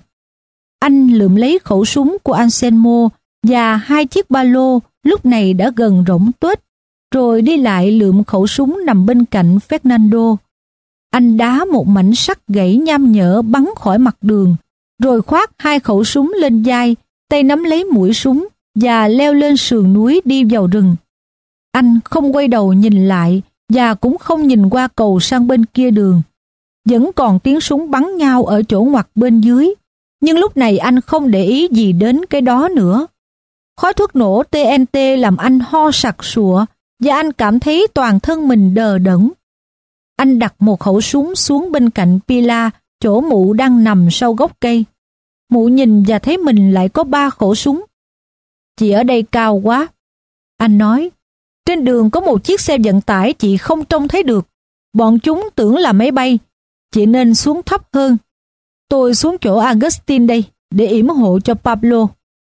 Anh lượm lấy khẩu súng của Anselmo và hai chiếc ba lô lúc này đã gần rỗng tuếch, rồi đi lại lượm khẩu súng nằm bên cạnh Fernando. Anh đá một mảnh sắt gãy nham nhở bắn khỏi mặt đường, rồi khoác hai khẩu súng lên vai, tay nắm lấy mũi súng và leo lên sườn núi đi vào rừng. Anh không quay đầu nhìn lại và cũng không nhìn qua cầu sang bên kia đường. Vẫn còn tiếng súng bắn nhau ở chỗ ngoặt bên dưới, nhưng lúc này anh không để ý gì đến cái đó nữa. Khói thuốc nổ tê en tê làm anh ho sặc sụa và anh cảm thấy toàn thân mình đờ đẫn. Anh đặt một khẩu súng xuống bên cạnh Pilar, chỗ mụ đang nằm sau gốc cây. Mụ nhìn và thấy mình lại có ba khẩu súng. Chị ở đây cao quá. Anh nói, trên đường có một chiếc xe vận tải chị không trông thấy được. Bọn chúng tưởng là máy bay. Chị nên xuống thấp hơn. Tôi xuống chỗ Agustin đây, để yểm hộ cho Pablo.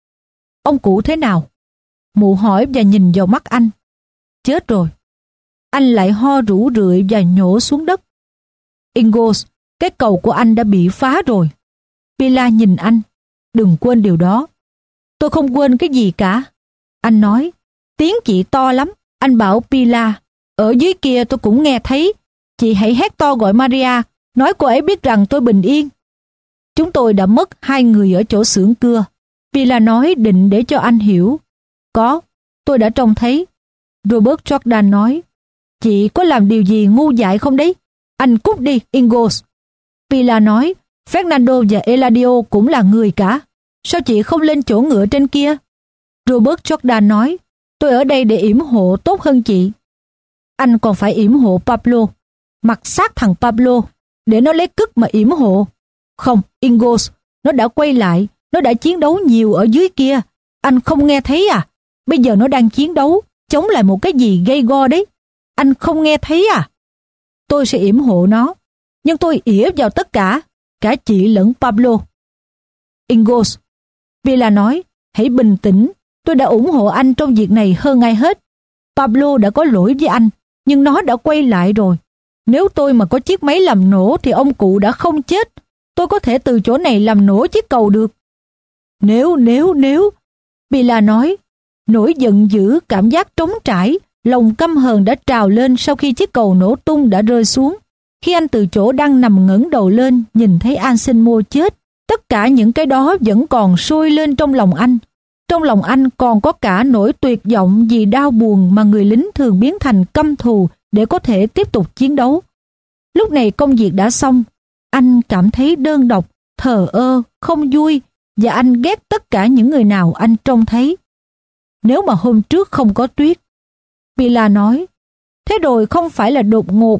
Ông cụ thế nào? Mụ hỏi và nhìn vào mắt anh. Chết rồi. Anh lại ho rũ rượi và nhổ xuống đất. Ingos, cái cầu của anh đã bị phá rồi. Pilar nhìn anh. Đừng quên điều đó. Tôi không quên cái gì cả. Anh nói. Tiếng chị to lắm. Anh bảo Pilar. Ở dưới kia tôi cũng nghe thấy. Chị hãy hét to gọi Maria. Nói cô ấy biết rằng tôi bình yên. Chúng tôi đã mất hai người ở chỗ xưởng cưa. Pilar nói định để cho anh hiểu. Có, tôi đã trông thấy. Robert Jordan nói. Chị có làm điều gì ngu dại không đấy? Anh cút đi, Ingos. Pilar nói, Fernando và Eladio cũng là người cả. Sao chị không lên chỗ ngựa trên kia? Robert Jordan nói, tôi ở đây để yểm hộ tốt hơn chị. Anh còn phải yểm hộ Pablo. Mặc sát thằng Pablo, để nó lấy cứt mà yểm hộ. Không, Ingos, nó đã quay lại, nó đã chiến đấu nhiều ở dưới kia. Anh không nghe thấy à? Bây giờ nó đang chiến đấu, chống lại một cái gì gây go đấy. Anh không nghe thấy à? Tôi sẽ yểm hộ nó, nhưng tôi ỉa vào tất cả, cả chị lẫn Pablo. Ingos, Pilar nói, hãy bình tĩnh, tôi đã ủng hộ anh trong việc này hơn ai hết. Pablo đã có lỗi với anh, nhưng nó đã quay lại rồi. Nếu tôi mà có chiếc máy làm nổ thì ông cụ đã không chết. Tôi có thể từ chỗ này làm nổ chiếc cầu được. Nếu, nếu, nếu, Pilar nói, nỗi giận dữ, cảm giác trống trải, lòng căm hờn đã trào lên sau khi chiếc cầu nổ tung đã rơi xuống. Khi anh từ chỗ đang nằm ngẩng đầu lên, nhìn thấy Anselmo chết, tất cả những cái đó vẫn còn sôi lên trong lòng anh. Trong lòng anh còn có cả nỗi tuyệt vọng vì đau buồn mà người lính thường biến thành căm thù để có thể tiếp tục chiến đấu. Lúc này công việc đã xong, anh cảm thấy đơn độc, thờ ơ, không vui và anh ghét tất cả những người nào anh trông thấy. Nếu mà hôm trước không có tuyết, Pilar nói, thế rồi không phải là đột ngột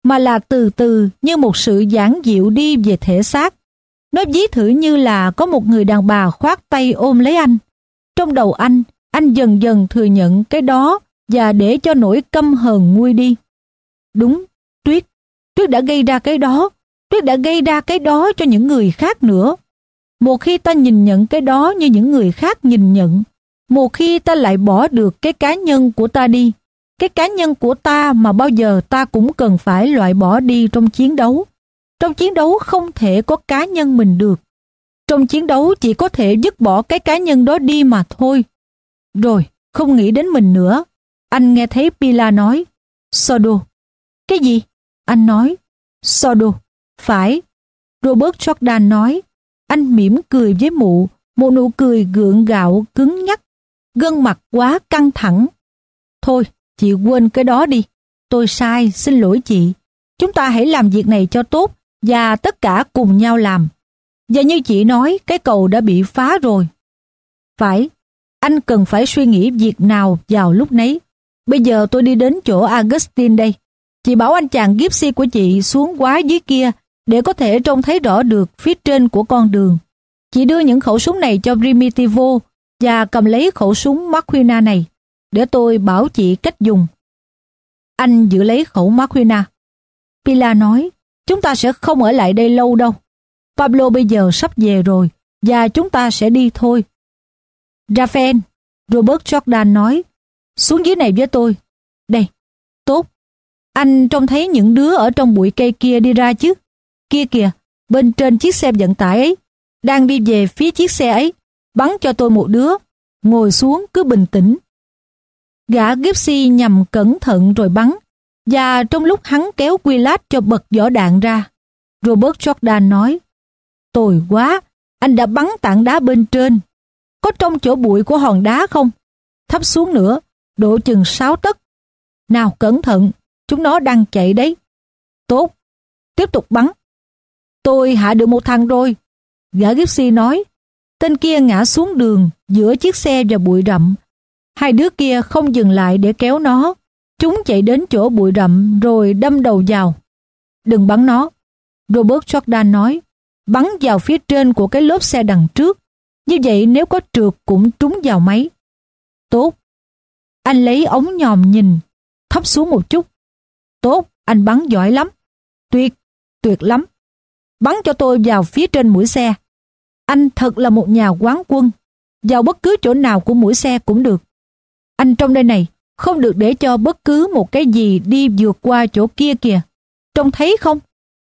mà là từ từ như một sự giãn dịu đi về thể xác. Nó ví thử như là có một người đàn bà khoác tay ôm lấy anh. Trong đầu anh, anh dần dần thừa nhận cái đó và để cho nỗi căm hờn nguôi đi. Đúng, Tuyết, Tuyết đã gây ra cái đó, Tuyết đã gây ra cái đó cho những người khác nữa. Một khi ta nhìn nhận cái đó như những người khác nhìn nhận, một khi ta lại bỏ được cái cá nhân của ta đi, cái cá nhân của ta mà bao giờ ta cũng cần phải loại bỏ đi trong chiến đấu. Trong chiến đấu không thể có cá nhân mình được. Trong chiến đấu chỉ có thể dứt bỏ cái cá nhân đó đi mà thôi. Rồi, không nghĩ đến mình nữa. Anh nghe thấy Pilar nói, Sordo. Cái gì? Anh nói, Sordo. Phải. Robert Jordan nói. Anh mỉm cười với mụ, một nụ cười gượng gạo, cứng nhắc, gương mặt quá căng thẳng. Thôi, chị quên cái đó đi. Tôi sai, xin lỗi chị. Chúng ta hãy làm việc này cho tốt và tất cả cùng nhau làm. Và như chị nói, cái cầu đã bị phá rồi. Phải, anh cần phải suy nghĩ việc nào vào lúc nấy. Bây giờ tôi đi đến chỗ Augustine đây. Chị bảo anh chàng Gypsy của chị xuống quá dưới kia để có thể trông thấy rõ được phía trên của con đường. Chị đưa những khẩu súng này cho Primitivo và cầm lấy khẩu súng Marquina này để tôi bảo chị cách dùng. Anh giữ lấy khẩu Marquina. Pilar nói, chúng ta sẽ không ở lại đây lâu đâu. Pablo bây giờ sắp về rồi và chúng ta sẽ đi thôi. Raphael, Robert Jordan nói, xuống dưới này với tôi. Đây, tốt. Anh trông thấy những đứa ở trong bụi cây kia đi ra chứ? Kia kìa, bên trên chiếc xe vận tải ấy, đang đi về phía chiếc xe ấy. Bắn cho tôi một đứa. Ngồi xuống cứ bình tĩnh. Gã Gypsy nhằm cẩn thận rồi bắn, và trong lúc hắn kéo Willard cho bật vỏ đạn ra, Robert Jordan nói, tồi quá, anh đã bắn tảng đá bên trên. Có trong chỗ bụi của hòn đá không? Thấp xuống nữa, độ chừng sáu tấc. Nào cẩn thận, chúng nó đang chạy đấy. Tốt, tiếp tục bắn. Tôi hạ được một thằng rồi, gã Gypsy nói. Tên kia ngã xuống đường giữa chiếc xe và bụi rậm. Hai đứa kia không dừng lại để kéo nó. Chúng chạy đến chỗ bụi rậm rồi đâm đầu vào. Đừng bắn nó, Robert Jordan nói. Bắn vào phía trên của cái lốp xe đằng trước. Như vậy nếu có trượt cũng trúng vào máy. Tốt. Anh lấy ống nhòm nhìn. Thấp xuống một chút. Tốt, anh bắn giỏi lắm. Tuyệt, tuyệt lắm. Bắn cho tôi vào phía trên mũi xe. Anh thật là một nhà quán quân. Vào bất cứ chỗ nào của mũi xe cũng được. Anh trong đây này, không được để cho bất cứ một cái gì đi vượt qua chỗ kia kìa. Trông thấy không?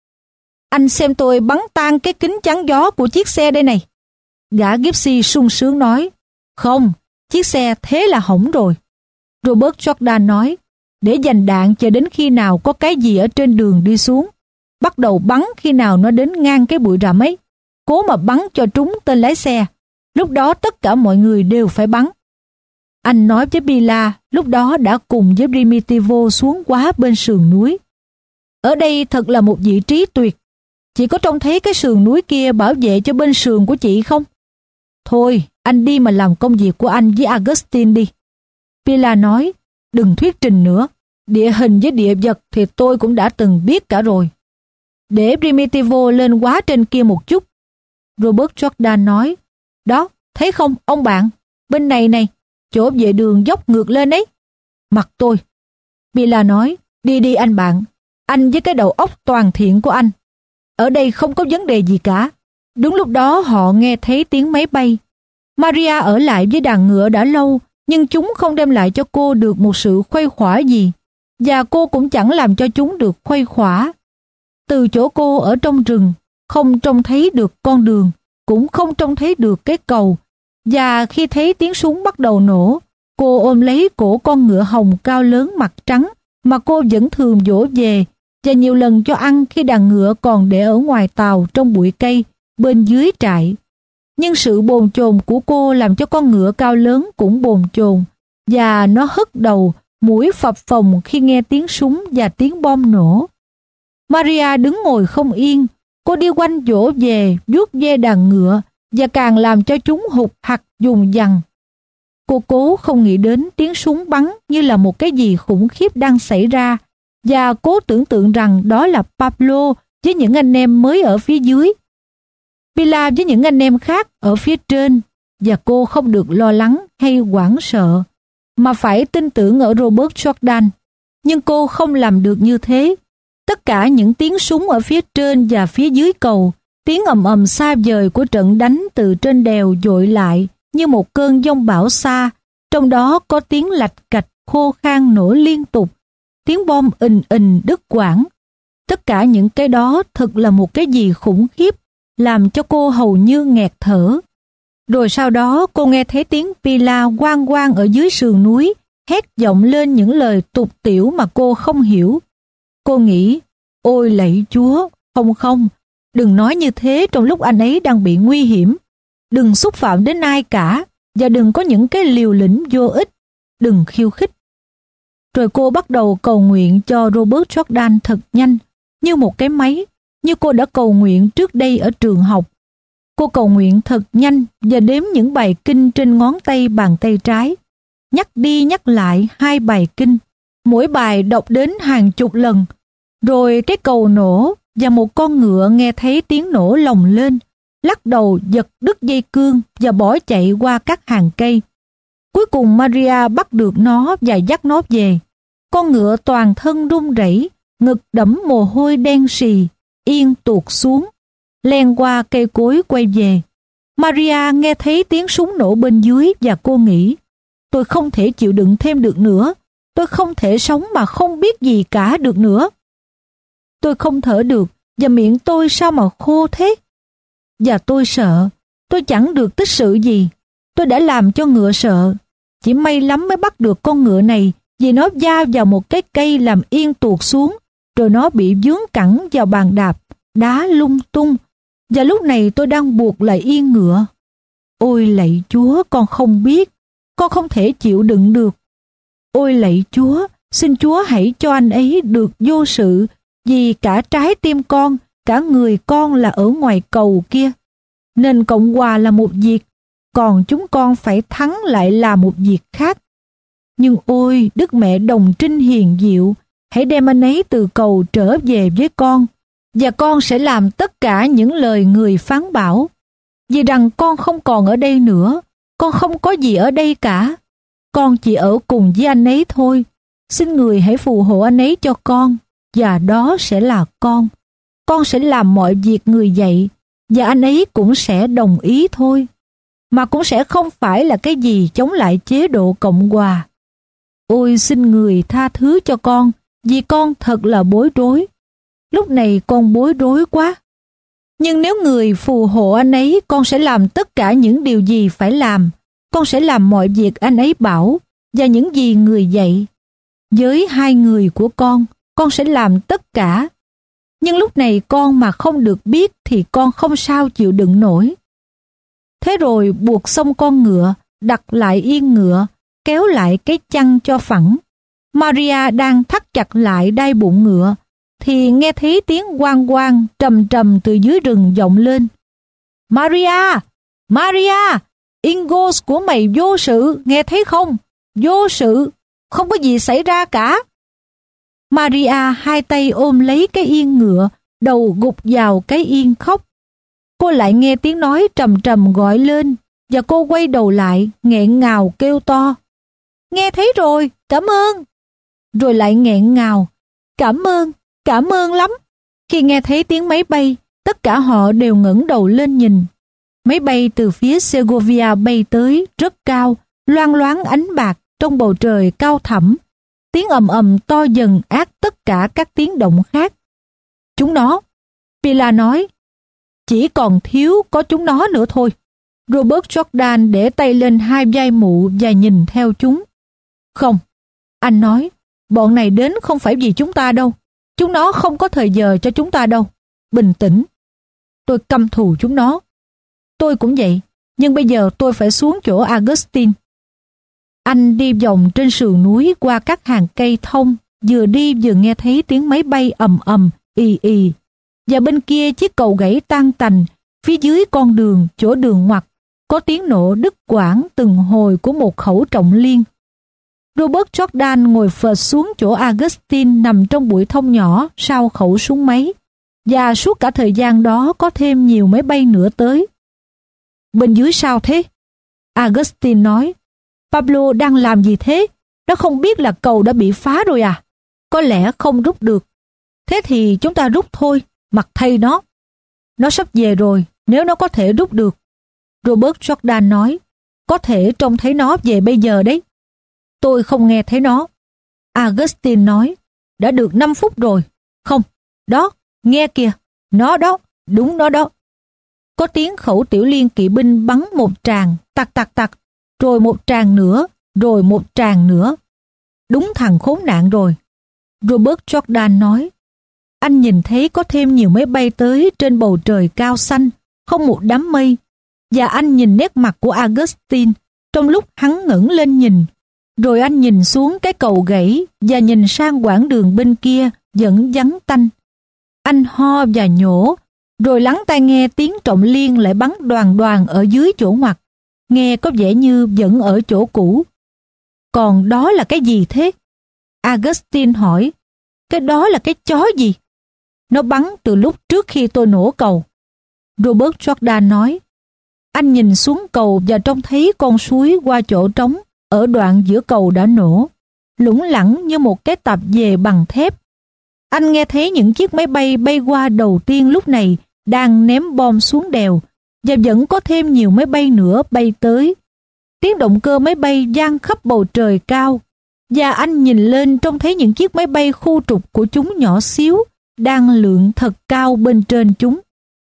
Anh xem tôi bắn tan cái kính chắn gió của chiếc xe đây này. Gã Gypsy sung sướng nói. Không, chiếc xe thế là hỏng rồi. Robert Jordan nói. Để dành đạn chờ đến khi nào có cái gì ở trên đường đi xuống. Bắt đầu bắn khi nào nó đến ngang cái bụi rậm ấy. Cố mà bắn cho trúng tên lái xe. Lúc đó tất cả mọi người đều phải bắn. Anh nói với Pilar lúc đó đã cùng với Primitivo xuống quá bên sườn núi. Ở đây thật là một vị trí tuyệt. Chị có trông thấy cái sườn núi kia bảo vệ cho bên sườn của chị không? Thôi, anh đi mà làm công việc của anh với Augustine đi. Pilar nói, đừng thuyết trình nữa. Địa hình với địa vật thì tôi cũng đã từng biết cả rồi. Để Primitivo lên quá trên kia một chút. Robert Jordan nói, đó, thấy không ông bạn, bên này này, chỗ về đường dốc ngược lên ấy. Mặt tôi. Pilar nói, đi đi anh bạn, anh với cái đầu óc toàn thiện của anh. Ở đây không có vấn đề gì cả. Đúng lúc đó họ nghe thấy tiếng máy bay. Maria ở lại với đàn ngựa đã lâu, nhưng chúng không đem lại cho cô được một sự khuây khỏa gì. Và cô cũng chẳng làm cho chúng được khuây khỏa. Từ chỗ cô ở trong rừng, không trông thấy được con đường, cũng không trông thấy được cái cầu. Và khi thấy tiếng súng bắt đầu nổ, cô ôm lấy cổ con ngựa hồng cao lớn mặt trắng mà cô vẫn thường dỗ về và nhiều lần cho ăn khi đàn ngựa còn để ở ngoài tàu trong bụi cây bên dưới trại. Nhưng sự bồn chồn của cô làm cho con ngựa cao lớn cũng bồn chồn, và nó hất đầu, mũi phập phồng khi nghe tiếng súng và tiếng bom nổ. Maria đứng ngồi không yên, cô đi quanh dỗ về, vuốt ve đàn ngựa và càng làm cho chúng hụt hặc dùng dằng. Cô cố không nghĩ đến tiếng súng bắn như là một cái gì khủng khiếp đang xảy ra, và cố tưởng tượng rằng đó là Pablo với những anh em mới ở phía dưới, Pilar với những anh em khác ở phía trên, và cô không được lo lắng hay hoảng sợ, mà phải tin tưởng ở Robert Jordan. Nhưng cô không làm được như thế. Tất cả những tiếng súng ở phía trên và phía dưới cầu, tiếng ầm ầm xa vời của trận đánh từ trên đèo dội lại như một cơn giông bão xa, trong đó có tiếng lạch cạch khô khan nổ liên tục, tiếng bom ình ình đứt quãng. Tất cả những cái đó thực là một cái gì khủng khiếp, làm cho cô hầu như nghẹt thở. Rồi sau đó cô nghe thấy tiếng Pilar oang oang ở dưới sườn núi, hét vọng lên những lời tục tĩu mà cô không hiểu. Cô nghĩ, ôi lạy Chúa, không không, đừng nói như thế trong lúc anh ấy đang bị nguy hiểm. Đừng xúc phạm đến ai cả, và đừng có những cái liều lĩnh vô ích, đừng khiêu khích. Rồi cô bắt đầu cầu nguyện cho Robert Jordan thật nhanh, như một cái máy, như cô đã cầu nguyện trước đây ở trường học. Cô cầu nguyện thật nhanh và đếm những bài kinh trên ngón tay bàn tay trái, nhắc đi nhắc lại hai bài kinh, mỗi bài đọc đến hàng chục lần. Rồi cái cầu nổ và một con ngựa nghe thấy tiếng nổ lồng lên, lắc đầu giật đứt dây cương và bỏ chạy qua các hàng cây. Cuối cùng Maria bắt được nó và dắt nó về. Con ngựa toàn thân run rẩy, ngực đẫm mồ hôi đen sì, yên tuột xuống, len qua cây cối quay về. Maria nghe thấy tiếng súng nổ bên dưới và cô nghĩ, tôi không thể chịu đựng thêm được nữa, tôi không thể sống mà không biết gì cả được nữa. Tôi không thở được và miệng tôi sao mà khô thế. Và tôi sợ, tôi chẳng được tích sự gì, tôi đã làm cho ngựa sợ. Chỉ may lắm mới bắt được con ngựa này vì nó va vào một cái cây làm yên tuột xuống, rồi nó bị vướng cẳng vào bàn đạp, đá lung tung. Và lúc này tôi đang buộc lại yên ngựa. Ôi lạy Chúa, con không biết, con không thể chịu đựng được. Ôi lạy Chúa, xin Chúa hãy cho anh ấy được vô sự, vì cả trái tim con, cả người con là ở ngoài cầu kia. Nên Cộng hòa là một việc, còn chúng con phải thắng lại là một việc khác. Nhưng ôi, Đức Mẹ Đồng Trinh hiền diệu, hãy đem anh ấy từ cầu trở về với con, và con sẽ làm tất cả những lời người phán bảo. Vì rằng con không còn ở đây nữa, con không có gì ở đây cả. Con chỉ ở cùng với anh ấy thôi. Xin người hãy phù hộ anh ấy cho con, và đó sẽ là con. Con sẽ làm mọi việc người dạy, và anh ấy cũng sẽ đồng ý thôi. Mà cũng sẽ không phải là cái gì chống lại chế độ Cộng hòa. Ôi xin người tha thứ cho con, vì con thật là bối rối. Lúc này con bối rối quá. Nhưng nếu người phù hộ anh ấy, con sẽ làm tất cả những điều gì phải làm. Con sẽ làm mọi việc anh ấy bảo, và những gì người dạy. Với hai người của con, con sẽ làm tất cả. Nhưng lúc này con mà không được biết thì con không sao chịu đựng nổi. Thế rồi buộc xong con ngựa, đặt lại yên ngựa, kéo lại cái chăn cho phẳng. Maria đang thắt chặt lại đai bụng ngựa, thì nghe thấy tiếng oang oang trầm trầm từ dưới rừng vọng lên. Maria! Maria! Ingos của mày vô sự, nghe thấy không? Vô sự, không có gì xảy ra cả. Maria hai tay ôm lấy cái yên ngựa, đầu gục vào cái yên khóc. Cô lại nghe tiếng nói trầm trầm gọi lên, và cô quay đầu lại, nghẹn ngào kêu to. Nghe thấy rồi, cảm ơn. Rồi lại nghẹn ngào, cảm ơn, cảm ơn lắm. Khi nghe thấy tiếng máy bay, tất cả họ đều ngẩng đầu lên nhìn. Máy bay từ phía Segovia bay tới rất cao, loang loáng ánh bạc trong bầu trời cao thẳm. Tiếng ầm ầm to dần át tất cả các tiếng động khác. Chúng nó, Pilar nói, chỉ còn thiếu có chúng nó nữa thôi. Robert Jordan để tay lên hai vai mụ và nhìn theo chúng. Không, anh nói, bọn này đến không phải vì chúng ta đâu. Chúng nó không có thời giờ cho chúng ta đâu. Bình tĩnh. Tôi căm thù chúng nó. Tôi cũng vậy, nhưng bây giờ tôi phải xuống chỗ Augustine. Anh đi vòng trên sườn núi qua các hàng cây thông, vừa đi vừa nghe thấy tiếng máy bay ầm ầm, ì ì. Và bên kia chiếc cầu gãy tan tành, phía dưới con đường, chỗ đường ngoặt, có tiếng nổ đứt quãng từng hồi của một khẩu trọng liên. Robert Jordan ngồi phệt xuống chỗ Augustine nằm trong bụi thông nhỏ sau khẩu súng máy, và suốt cả thời gian đó có thêm nhiều máy bay nữa tới. Bên dưới sao thế? Augustine nói. Pablo đang làm gì thế? Nó không biết là cầu đã bị phá rồi à? Có lẽ không rút được. Thế thì chúng ta rút thôi, mặc thay nó. Nó sắp về rồi, nếu nó có thể rút được. Robert Jordan nói. Có thể trông thấy nó về bây giờ đấy. Tôi không nghe thấy nó. Augustine nói. Đã được năm phút rồi. Không, đó, nghe kìa. Nó đó, đúng nó đó. Có tiếng khẩu tiểu liên kỵ binh bắn một tràng, tặc tặc tặc, rồi một tràng nữa, rồi một tràng nữa. Đúng thằng khốn nạn rồi. Robert Jordan nói. Anh nhìn thấy có thêm nhiều máy bay tới trên bầu trời cao xanh, không một đám mây. Và anh nhìn nét mặt của Augustine trong lúc hắn ngẩng lên nhìn. Rồi anh nhìn xuống cái cầu gãy và nhìn sang quãng đường bên kia vẫn vắng tanh. Anh ho và nhổ, rồi lắng tai nghe tiếng trọng liên lại bắn đoàn đoàn ở dưới chỗ ngoặt. Nghe có vẻ như vẫn ở chỗ cũ. Còn đó là cái gì thế? Augustine hỏi. Cái đó là cái chó gì? Nó bắn từ lúc trước khi tôi nổ cầu. Robert Jordan nói. Anh nhìn xuống cầu và trông thấy con suối qua chỗ trống ở đoạn giữa cầu đã nổ, lủng lẳng như một cái tạp dề bằng thép. Anh nghe thấy những chiếc máy bay bay qua đầu tiên lúc này đang ném bom xuống đèo, và vẫn có thêm nhiều máy bay nữa bay tới. Tiếng động cơ máy bay vang khắp bầu trời cao, và anh nhìn lên trông thấy những chiếc máy bay khu trục của chúng nhỏ xíu đang lượn thật cao bên trên chúng.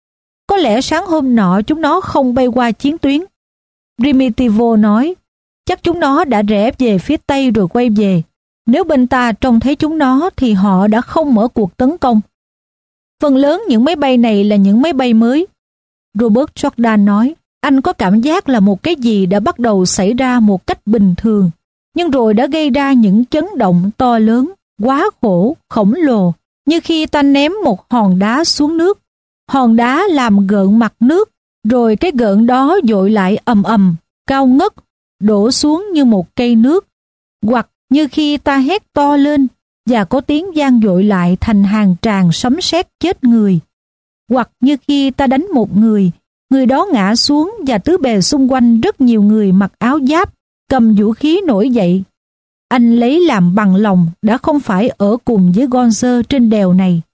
Có lẽ sáng hôm nọ chúng nó không bay qua chiến tuyến. Primitivo nói, chắc chúng nó đã rẽ về phía Tây rồi quay về. Nếu bên ta trông thấy chúng nó thì họ đã không mở cuộc tấn công. Phần lớn những máy bay này là những máy bay mới. Robert Jordan nói, anh có cảm giác là một cái gì đã bắt đầu xảy ra một cách bình thường, nhưng rồi đã gây ra những chấn động to lớn, quá khổ, khổng lồ, như khi ta ném một hòn đá xuống nước. Hòn đá làm gợn mặt nước, rồi cái gợn đó dội lại ầm ầm, cao ngất, đổ xuống như một cây nước. Hoặc như khi ta hét to lên và có tiếng vang dội lại thành hàng tràng sấm sét chết người. Hoặc như khi ta đánh một người, người đó ngã xuống và tứ bề xung quanh rất nhiều người mặc áo giáp, cầm vũ khí nổi dậy. Anh lấy làm bằng lòng đã không phải ở cùng với Gonzer trên đèo này.